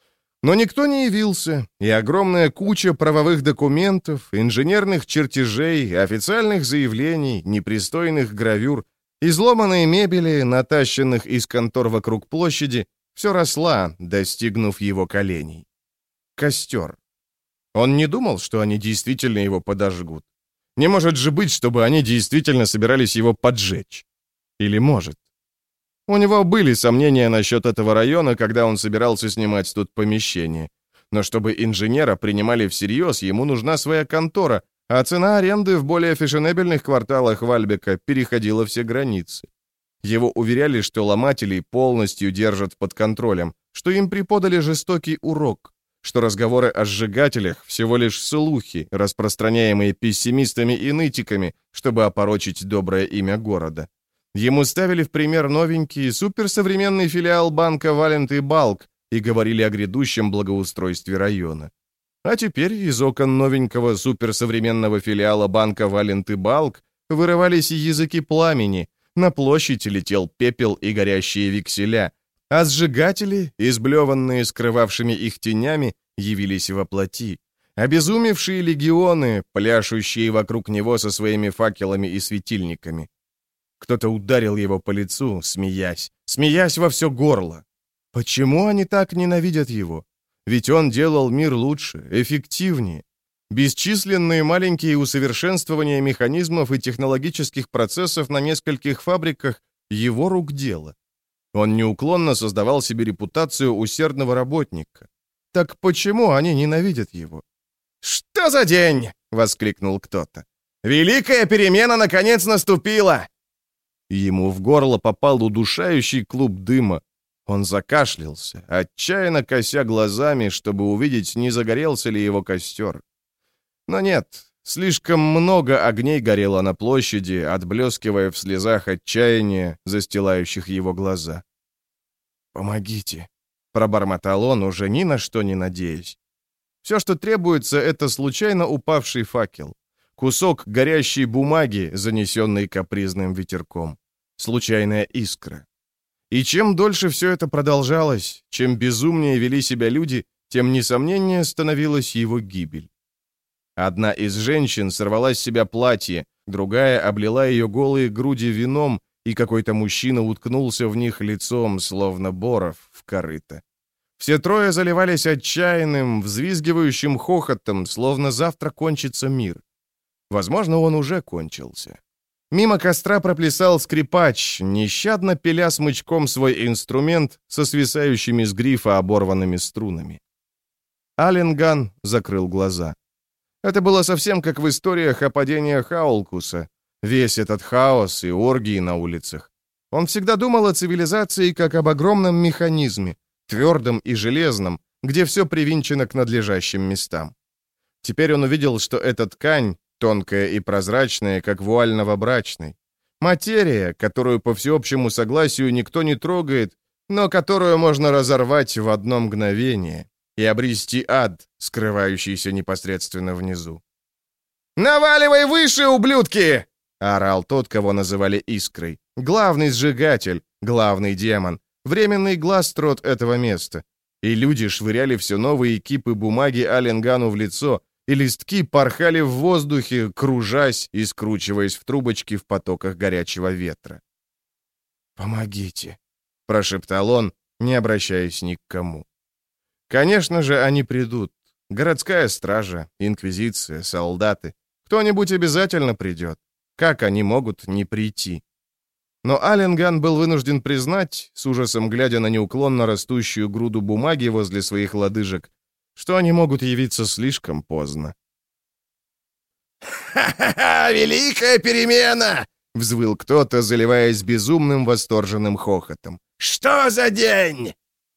Speaker 1: Но никто не явился, и огромная куча правовых документов, инженерных чертежей, официальных заявлений, непристойных гравюр, изломанной мебели, натащенных из контор вокруг площади, все росла, достигнув его коленей. Костер. Он не думал, что они действительно его подожгут. Не может же быть, чтобы они действительно собирались его поджечь. Или может? У него были сомнения насчет этого района, когда он собирался снимать тут помещение. Но чтобы инженера принимали всерьез, ему нужна своя контора, а цена аренды в более фешенебельных кварталах Вальбека переходила все границы. Его уверяли, что ломателей полностью держат под контролем, что им преподали жестокий урок, что разговоры о сжигателях всего лишь слухи, распространяемые пессимистами и нытиками, чтобы опорочить доброе имя города. Ему ставили в пример новенький, суперсовременный филиал банка «Валент и Балк» и говорили о грядущем благоустройстве района. А теперь из окон новенького суперсовременного филиала банка «Валент и Балк» вырывались языки пламени, на площадь летел пепел и горящие векселя, а сжигатели, изблеванные скрывавшими их тенями, явились во плоти. Обезумевшие легионы, пляшущие вокруг него со своими факелами и светильниками. Кто-то ударил его по лицу, смеясь, смеясь во все горло. Почему они так ненавидят его? Ведь он делал мир лучше, эффективнее. Бесчисленные маленькие усовершенствования механизмов и технологических процессов на нескольких фабриках — его рук дело. Он неуклонно создавал себе репутацию усердного работника. Так почему они ненавидят его? «Что за день?» — воскликнул кто-то. «Великая перемена наконец наступила!» Ему в горло попал удушающий клуб дыма. Он закашлялся, отчаянно кося глазами, чтобы увидеть, не загорелся ли его костер. Но нет, слишком много огней горело на площади, отблескивая в слезах отчаяния, застилающих его глаза. «Помогите», — пробормотал он, уже ни на что не надеясь. Все, что требуется, это случайно упавший факел. Кусок горящей бумаги, занесенный капризным ветерком. Случайная искра. И чем дольше все это продолжалось, чем безумнее вели себя люди, тем несомненнее становилась его гибель. Одна из женщин сорвала с себя платье, другая облила ее голые груди вином, и какой-то мужчина уткнулся в них лицом, словно боров в корыто. Все трое заливались отчаянным, взвизгивающим хохотом, словно завтра кончится мир. Возможно, он уже кончился. Мимо костра проплясал скрипач, нещадно пиля смычком свой инструмент со свисающими с грифа оборванными струнами. Аллинган закрыл глаза. Это было совсем как в историях о падении Хаулкуса. Весь этот хаос и оргии на улицах. Он всегда думал о цивилизации как об огромном механизме, твердом и железном, где все привинчено к надлежащим местам. Теперь он увидел, что эта ткань, тонкая и прозрачная, как вуаль новобрачной. Материя, которую по всеобщему согласию никто не трогает, но которую можно разорвать в одно мгновение и обрести ад, скрывающийся непосредственно внизу. «Наваливай выше, ублюдки!» — орал тот, кого называли Искрой. Главный сжигатель, главный демон, временный гластрот этого места. И люди швыряли все новые кипы бумаги Аленгану в лицо, и листки порхали в воздухе, кружась и скручиваясь в трубочки в потоках горячего ветра. «Помогите», — прошептал он, не обращаясь ни к кому. Конечно же, они придут. Городская стража, инквизиция, солдаты. Кто-нибудь обязательно придет. Как они могут не прийти? Но Аленган был вынужден признать, с ужасом глядя на неуклонно растущую груду бумаги возле своих лодыжек, что они могут явиться слишком поздно. «Ха-ха-ха! Великая перемена!» — взвыл кто-то, заливаясь безумным восторженным хохотом. «Что за день?»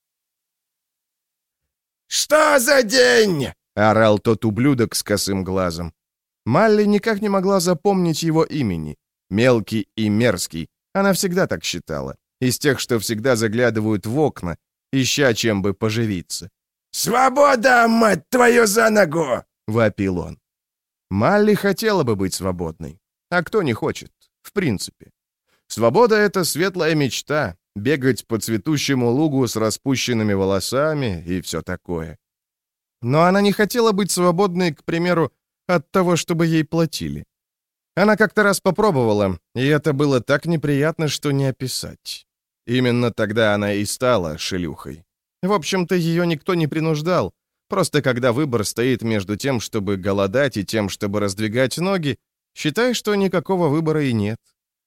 Speaker 1: «Что за день?» — орал тот ублюдок с косым глазом. Малли никак не могла запомнить его имени. Мелкий и мерзкий. Она всегда так считала. Из тех, что всегда заглядывают в окна, ища чем бы поживиться. «Свобода, мать твою, за ногу!» — вопил он. Малли хотела бы быть свободной. А кто не хочет? В принципе. Свобода — это светлая мечта. Бегать по цветущему лугу с распущенными волосами и все такое. Но она не хотела быть свободной, к примеру, от того, чтобы ей платили. Она как-то раз попробовала, и это было так неприятно, что не описать. Именно тогда она и стала шлюхой. В общем-то, ее никто не принуждал. Просто когда выбор стоит между тем, чтобы голодать, и тем, чтобы раздвигать ноги, считай, что никакого выбора и нет.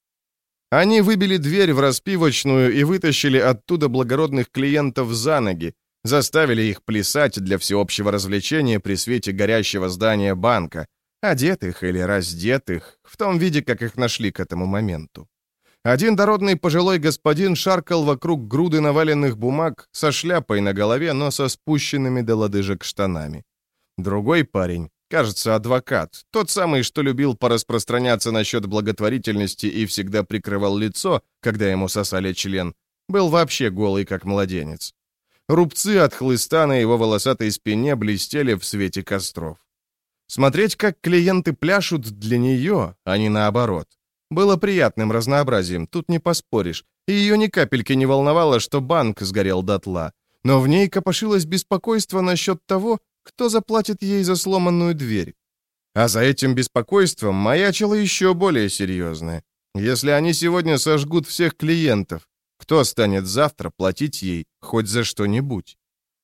Speaker 1: Они выбили дверь в распивочную и вытащили оттуда благородных клиентов за ноги, заставили их плясать для всеобщего развлечения при свете горящего здания банка, одетых или раздетых, в том виде, как их нашли к этому моменту. Один дородный пожилой господин шаркал вокруг груды наваленных бумаг со шляпой на голове, но со спущенными до лодыжек штанами. Другой парень, кажется, адвокат, тот самый, что любил пораспространяться насчет благотворительности и всегда прикрывал лицо, когда ему сосали член, был вообще голый, как младенец. Рубцы от хлыста на его волосатой спине блестели в свете костров. Смотреть, как клиенты пляшут для нее, а не наоборот, было приятным разнообразием, тут не поспоришь, и ее ни капельки не волновало, что банк сгорел дотла, но в ней копошилось беспокойство насчет того, кто заплатит ей за сломанную дверь. А за этим беспокойством маячило еще более серьезное. Если они сегодня сожгут всех клиентов, кто станет завтра платить ей хоть за что-нибудь?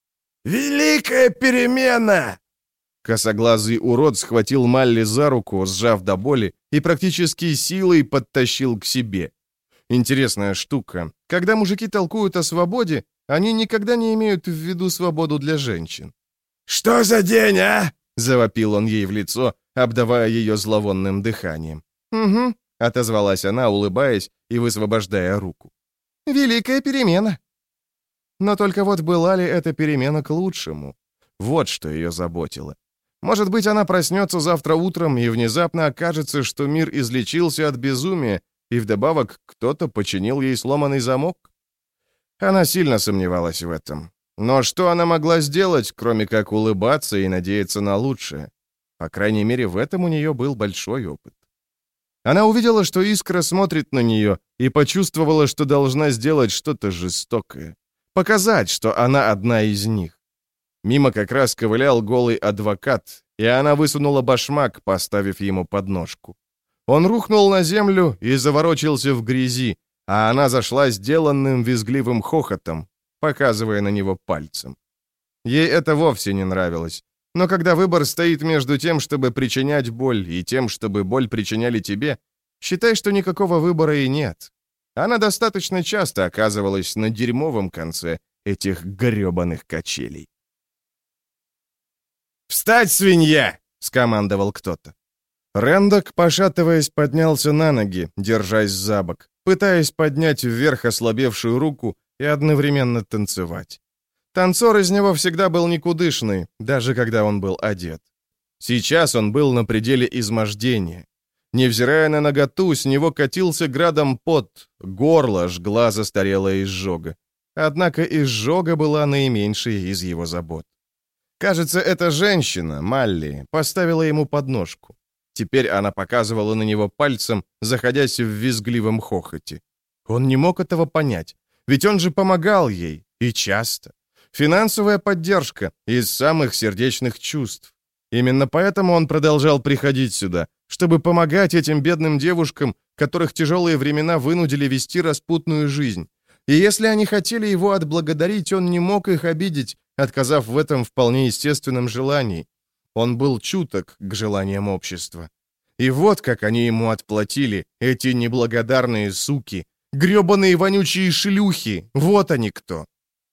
Speaker 1: «Великая перемена!» Косоглазый урод схватил Малли за руку, сжав до боли, и практически силой подтащил к себе. Интересная штука. Когда мужики толкуют о свободе, они никогда не имеют в виду свободу для женщин. «Что за день, а?» — завопил он ей в лицо, обдавая ее зловонным дыханием. «Угу», — отозвалась она, улыбаясь и высвобождая руку. «Великая перемена». Но только вот была ли эта перемена к лучшему? Вот что ее заботило. Может быть, она проснется завтра утром, и внезапно окажется, что мир излечился от безумия, и вдобавок кто-то починил ей сломанный замок? Она сильно сомневалась в этом. Но что она могла сделать, кроме как улыбаться и надеяться на лучшее? По крайней мере, в этом у нее был большой опыт. Она увидела, что Искра смотрит на нее, и почувствовала, что должна сделать что-то жестокое. Показать, что она одна из них. Мимо как раз ковылял голый адвокат, и она высунула башмак, поставив ему подножку. Он рухнул на землю и заворочился в грязи, а она зашла сделанным визгливым хохотом, показывая на него пальцем. Ей это вовсе не нравилось. Но когда выбор стоит между тем, чтобы причинять боль, и тем, чтобы боль причиняли тебе, считай, что никакого выбора и нет. Она достаточно часто оказывалась на дерьмовом конце этих грёбаных качелей. «Встать, свинья!» — скомандовал кто-то. Рэндок, пошатываясь, поднялся на ноги, держась за бок, пытаясь поднять вверх ослабевшую руку и одновременно танцевать. Танцор из него всегда был никудышный, даже когда он был одет. Сейчас он был на пределе измождения. Невзирая на наготу, с него катился градом пот, горло жгла застарелая изжога. Однако изжога была наименьшей из его забот. Кажется, эта женщина, Малли, поставила ему подножку. Теперь она показывала на него пальцем, заходясь в визгливом хохоте. Он не мог этого понять, ведь он же помогал ей, и часто. Финансовая поддержка из самых сердечных чувств. Именно поэтому он продолжал приходить сюда, чтобы помогать этим бедным девушкам, которых тяжелые времена вынудили вести распутную жизнь. И если они хотели его отблагодарить, он не мог их обидеть, отказав в этом вполне естественном желании. Он был чуток к желаниям общества. И вот как они ему отплатили, эти неблагодарные суки, гребаные вонючие шлюхи, вот они кто.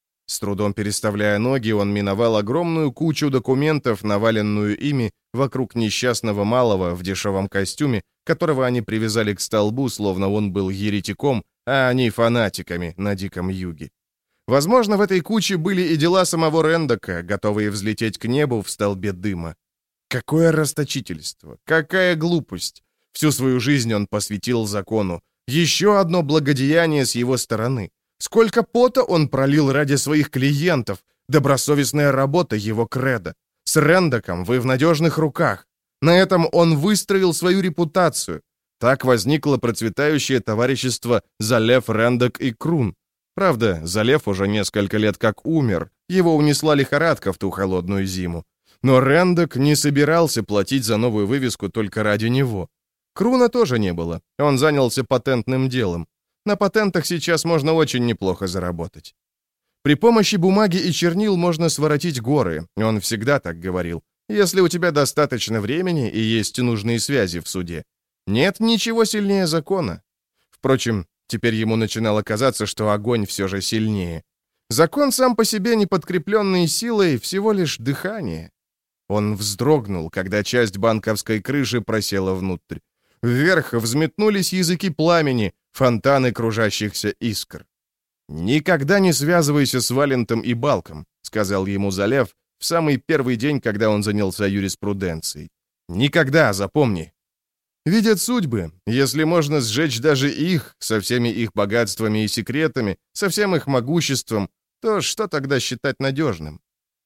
Speaker 1: С трудом переставляя ноги, он миновал огромную кучу документов, наваленную ими вокруг несчастного малого в дешевом костюме, которого они привязали к столбу, словно он был еретиком, а они фанатиками на Диком Юге. Возможно, в этой куче были и дела самого Рэндока, готовые взлететь к небу в столбе дыма. Какое расточительство! Какая глупость! Всю свою жизнь он посвятил закону. Еще одно благодеяние с его стороны. Сколько пота он пролил ради своих клиентов. Добросовестная работа его кредо. С Рэндоком вы в надежных руках. На этом он выстроил свою репутацию. Так возникло процветающее товарищество Залев, Рэндок и Крун. Правда, Залев уже несколько лет как умер. Его унесла лихорадка в ту холодную зиму. Но Рэндок не собирался платить за новую вывеску только ради него. Круна тоже не было. Он занялся патентным делом. На патентах сейчас можно очень неплохо заработать. При помощи бумаги и чернил можно своротить горы. Он всегда так говорил. Если у тебя достаточно времени и есть нужные связи в суде. Нет ничего сильнее закона. Впрочем, теперь ему начинало казаться, что огонь все же сильнее. Закон сам по себе, не подкрепленный силой, всего лишь дыхание. Он вздрогнул, когда часть банковской крыши просела внутрь. Вверх взметнулись языки пламени, фонтаны кружащихся искр. «Никогда не связывайся с Валентом и Балком», — сказал ему Залев в самый первый день, когда он занялся юриспруденцией. «Никогда, запомни». Видят судьбы, если можно сжечь даже их, со всеми их богатствами и секретами, со всем их могуществом, то что тогда считать надежным?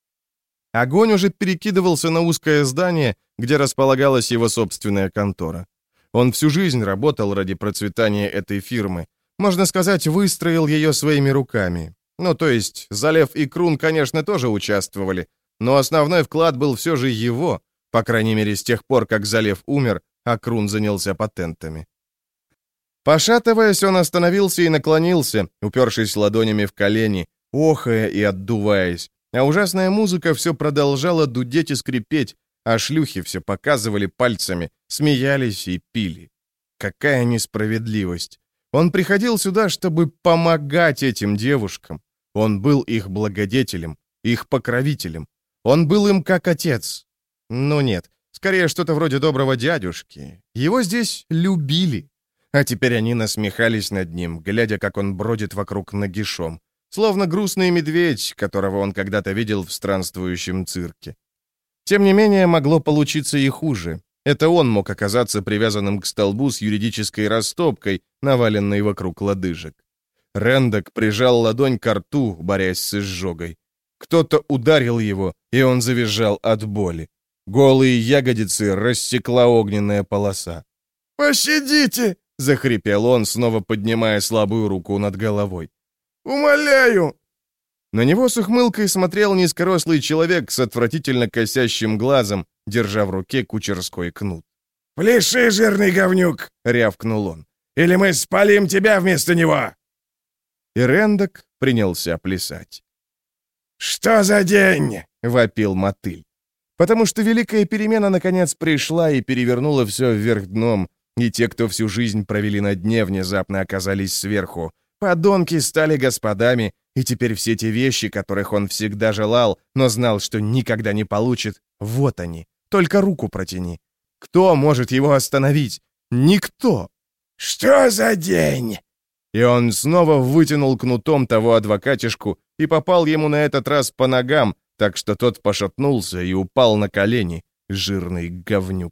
Speaker 1: Огонь уже перекидывался на узкое здание, где располагалась его собственная контора. Он всю жизнь работал ради процветания этой фирмы. Можно сказать, выстроил ее своими руками. Ну, то есть, Залев и Крун, конечно, тоже участвовали, но основной вклад был все же его, по крайней мере, с тех пор, как Залев умер, а Крун занялся патентами. Пошатываясь, он остановился и наклонился, упершись ладонями в колени, охая и отдуваясь, а ужасная музыка все продолжала дудеть и скрипеть, а шлюхи все показывали пальцами, смеялись и пили. Какая несправедливость! Он приходил сюда, чтобы помогать этим девушкам. Он был их благодетелем, их покровителем. Он был им как отец. Ну нет, скорее что-то вроде доброго дядюшки. Его здесь любили. А теперь они насмехались над ним, глядя, как он бродит вокруг нагишом, словно грустный медведь, которого он когда-то видел в странствующем цирке. Тем не менее, могло получиться и хуже. Это он мог оказаться привязанным к столбу с юридической растопкой, наваленной вокруг лодыжек. Рэндок прижал ладонь к рту, борясь с изжогой. Кто-то ударил его, и он завизжал от боли. Голые ягодицы рассекла огненная полоса.
Speaker 2: «Пощадите!» — захрипел он, снова поднимая слабую руку над головой. «Умоляю!»
Speaker 1: На него с ухмылкой смотрел низкорослый человек с отвратительно косящим глазом, держа в руке кучерской кнут.
Speaker 2: «Пляши, жирный говнюк!» — рявкнул он. «Или мы спалим тебя вместо него!»
Speaker 1: И Рэндок принялся плясать.
Speaker 2: «Что за день?»
Speaker 1: — вопил мотыль. Потому что великая перемена наконец пришла и перевернула все вверх дном, и те, кто всю жизнь провели на дне, внезапно оказались сверху. Подонки стали господами, и теперь все те вещи, которых он всегда желал, но знал, что никогда не получит, вот они, только руку протяни. Кто может его остановить? Никто!
Speaker 2: «Что за день?»
Speaker 1: И он снова вытянул кнутом того адвокатишку и попал ему на этот раз по ногам, так что тот пошатнулся и упал на колени, жирный говнюк.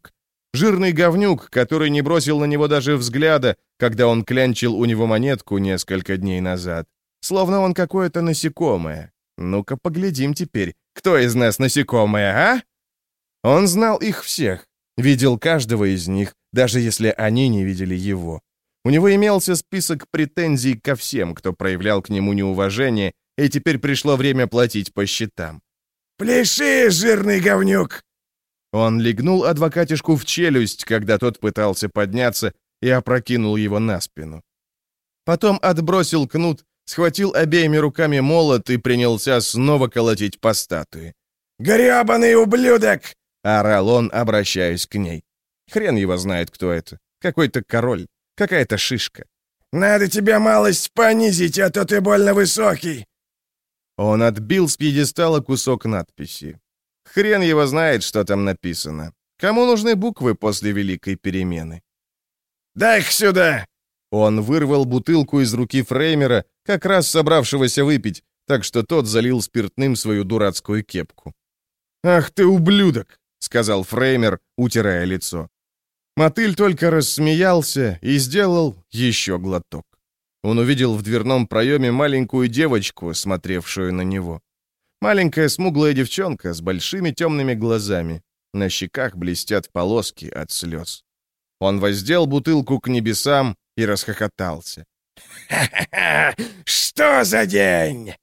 Speaker 1: Жирный говнюк, который не бросил на него даже взгляда, когда он клянчил у него монетку несколько дней назад. Словно он какое-то насекомое. Ну-ка поглядим теперь, кто из нас насекомое, а? Он знал их всех, видел каждого из них, даже если они не видели его. У него имелся список претензий ко всем, кто проявлял к нему неуважение, и теперь пришло время платить по счетам.
Speaker 2: «Пляши, жирный говнюк!»
Speaker 1: Он легнул адвокатишку в челюсть, когда тот пытался подняться, и опрокинул его на спину. Потом отбросил кнут, схватил обеими руками молот и принялся снова колотить по статуе.
Speaker 2: «Гребаный ублюдок!»
Speaker 1: — орал он, обращаясь к ней. Хрен его знает, кто это. Какой-то король, какая-то шишка.
Speaker 2: «Надо тебя малость понизить, а то ты больно высокий!»
Speaker 1: Он отбил с пьедестала кусок надписи. Хрен его знает, что там написано. Кому нужны буквы после Великой Перемены?
Speaker 2: «Дай их сюда!»
Speaker 1: Он вырвал бутылку из руки Фреймера, как раз собравшегося выпить, так что тот залил спиртным свою дурацкую кепку. «Ах ты, ублюдок!» — сказал Фреймер, утирая лицо. Мотыль только рассмеялся и сделал еще глоток. Он увидел в дверном проеме маленькую девочку, смотревшую на него. Маленькая смуглая девчонка с большими темными глазами. На щеках блестят полоски от слез. Он воздел бутылку к небесам и расхохотался.
Speaker 2: «Ха-ха-ха! Что за день?»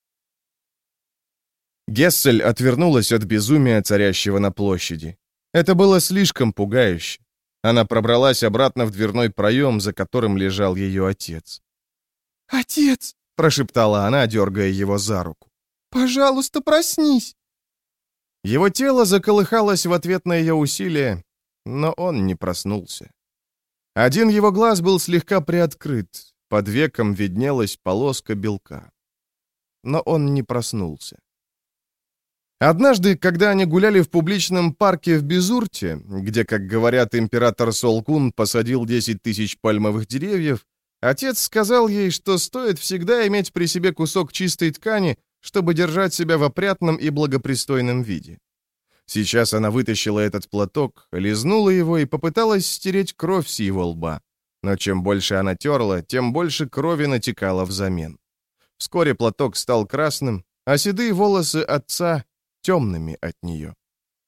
Speaker 1: Гессель отвернулась от безумия, царящего на площади. Это было слишком пугающе. Она пробралась обратно в дверной проем, за которым лежал ее отец.
Speaker 3: «Отец!» —
Speaker 1: прошептала она, дергая его за руку.
Speaker 3: «Пожалуйста, проснись!»
Speaker 1: Его тело заколыхалось в ответ на ее усилия, но он не проснулся. Один его глаз был слегка приоткрыт, под веком виднелась полоска белка. Но он не проснулся. Однажды, когда они гуляли в публичном парке в Безурте, где, как говорят, император Солкун посадил десять тысяч пальмовых деревьев, отец сказал ей, что стоит всегда иметь при себе кусок чистой ткани, чтобы держать себя в опрятном и благопристойном виде. Сейчас она вытащила этот платок, лизнула его и попыталась стереть кровь с его лба. Но чем больше она терла, тем больше крови натекало взамен. Вскоре платок стал красным, а седые волосы отца темными от нее.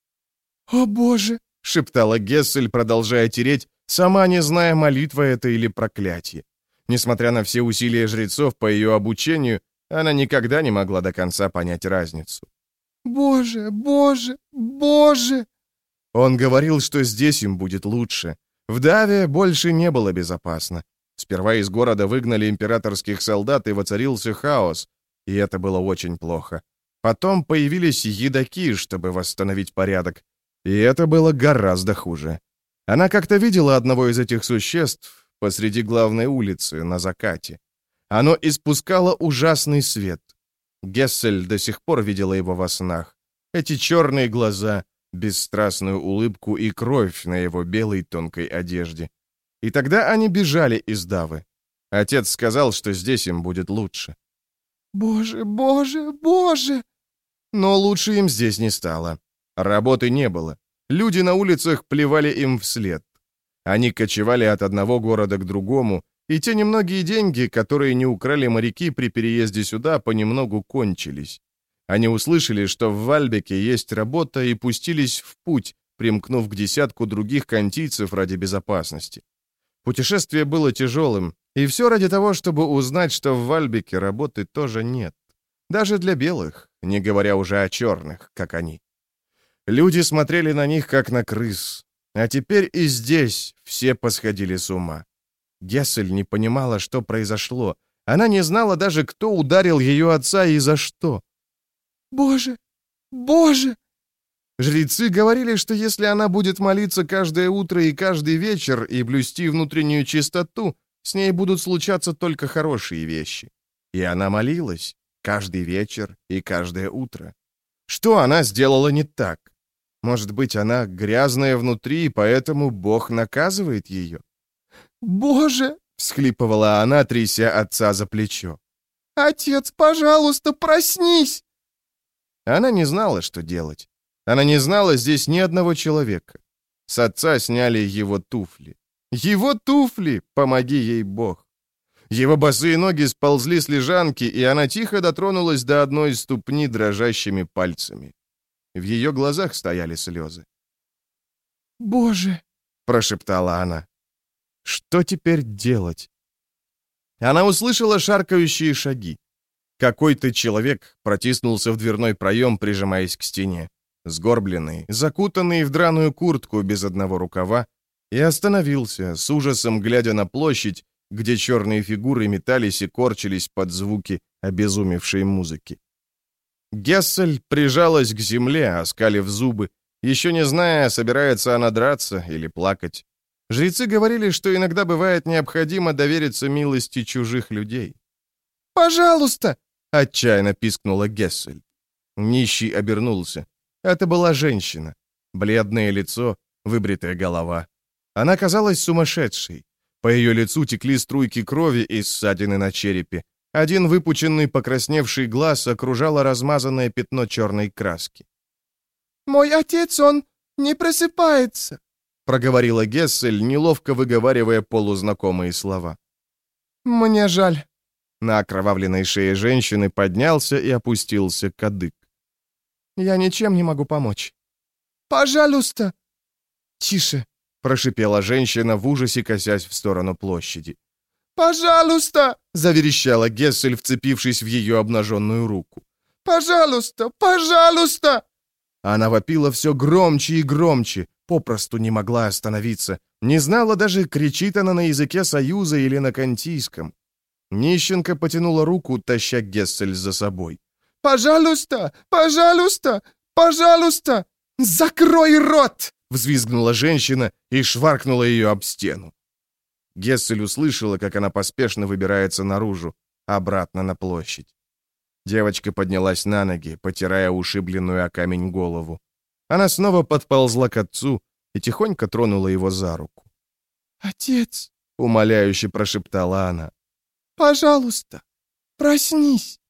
Speaker 3: «О, Боже!»
Speaker 1: — шептала Гессель, продолжая тереть, сама не зная, молитва это или проклятие. Несмотря на все усилия жрецов по ее обучению, она никогда не могла до конца понять разницу.
Speaker 3: «Боже, Боже, Боже!»
Speaker 1: Он говорил, что здесь им будет лучше. В Даве больше не было безопасно. Сперва из города выгнали императорских солдат, и воцарился хаос, и это было очень плохо. Потом появились едоки, чтобы восстановить порядок, и это было гораздо хуже. Она как-то видела одного из этих существ посреди главной улицы на закате. Оно испускало ужасный свет. Гессель до сих пор видела его во снах. Эти черные глаза, бесстрастную улыбку и кровь на его белой тонкой одежде. И тогда они бежали из Давы. Отец сказал, что здесь им будет лучше.
Speaker 3: «Боже, Боже, Боже!»
Speaker 1: Но лучше им здесь не стало. Работы не было. Люди на улицах плевали им вслед. Они кочевали от одного города к другому, и те немногие деньги, которые не украли моряки при переезде сюда, понемногу кончились. Они услышали, что в Вальбеке есть работа, и пустились в путь, примкнув к десятку других контийцев ради безопасности. Путешествие было тяжелым, и все ради того, чтобы узнать, что в Вальбеке работы тоже нет. Даже для белых, не говоря уже о черных, как они. Люди смотрели на них, как на крыс. А теперь и здесь все посходили с ума. Гессель не понимала, что произошло. Она не знала даже, кто ударил ее отца и за что.
Speaker 3: «Боже! Боже!»
Speaker 1: Жрецы говорили, что если она будет молиться каждое утро и каждый вечер и блюсти внутреннюю чистоту, с ней будут случаться только хорошие вещи. И она молилась каждый вечер и каждое утро. Что она сделала не так? Может быть, она грязная внутри, и поэтому Бог наказывает ее?
Speaker 3: «Боже!»
Speaker 1: — всхлипывала она, тряся отца за плечо.
Speaker 3: «Отец, пожалуйста, проснись!»
Speaker 1: Она не знала, что делать. Она не знала здесь ни одного человека.
Speaker 2: С отца сняли его туфли. Его туфли, помоги ей Бог. Его босые ноги сползли с лежанки, и она тихо дотронулась до одной из ступни дрожащими пальцами. В ее глазах стояли слезы.
Speaker 3: «Боже!»
Speaker 2: — прошептала она. «Что теперь делать?» Она услышала шаркающие шаги. Какой-то человек протиснулся в дверной проем, прижимаясь к стене, сгорбленный, закутанный в драную куртку без одного рукава, и остановился, с ужасом глядя на площадь, где черные фигуры метались и корчились под звуки обезумевшей музыки. Гессель прижалась к земле, оскалив зубы, еще не зная, собирается она драться или плакать. Жрецы говорили, что иногда бывает необходимо довериться милости чужих людей.
Speaker 3: «Пожалуйста!»
Speaker 2: — отчаянно пискнула Гессель. Нищий обернулся. Это была женщина. Бледное лицо, выбритая голова. Она казалась сумасшедшей. По ее лицу текли струйки крови из ссадины на черепе. Один выпученный покрасневший глаз окружало размазанное пятно черной краски.
Speaker 3: «Мой отец, он не просыпается!»
Speaker 2: проговорила Гессель, неловко выговаривая полузнакомые слова.
Speaker 3: «Мне жаль».
Speaker 2: На окровавленной шее женщины поднялся и опустился кадык.
Speaker 3: «Я ничем не могу помочь». «Пожалуйста!»
Speaker 2: «Тише!» — прошипела женщина в ужасе, косясь в сторону площади.
Speaker 3: «Пожалуйста!» —
Speaker 2: заверещала Гессель, вцепившись в ее обнаженную руку.
Speaker 3: «Пожалуйста! Пожалуйста!»
Speaker 2: Она вопила все громче и громче, попросту не могла остановиться. Не знала даже, кричит она на языке Союза или на кантийском. Нищенка потянула руку, таща Гессель за собой.
Speaker 3: «Пожалуйста! Пожалуйста! Пожалуйста! Закрой рот!»
Speaker 2: — взвизгнула женщина и шваркнула ее об стену. Гессель услышала, как она поспешно выбирается наружу, обратно на площадь. Девочка поднялась на ноги, потирая ушибленную о камень голову. Она снова подползла к отцу и тихонько тронула его за руку.
Speaker 3: «Отец!»
Speaker 2: — умоляюще прошептала она.
Speaker 3: «Пожалуйста, проснись!»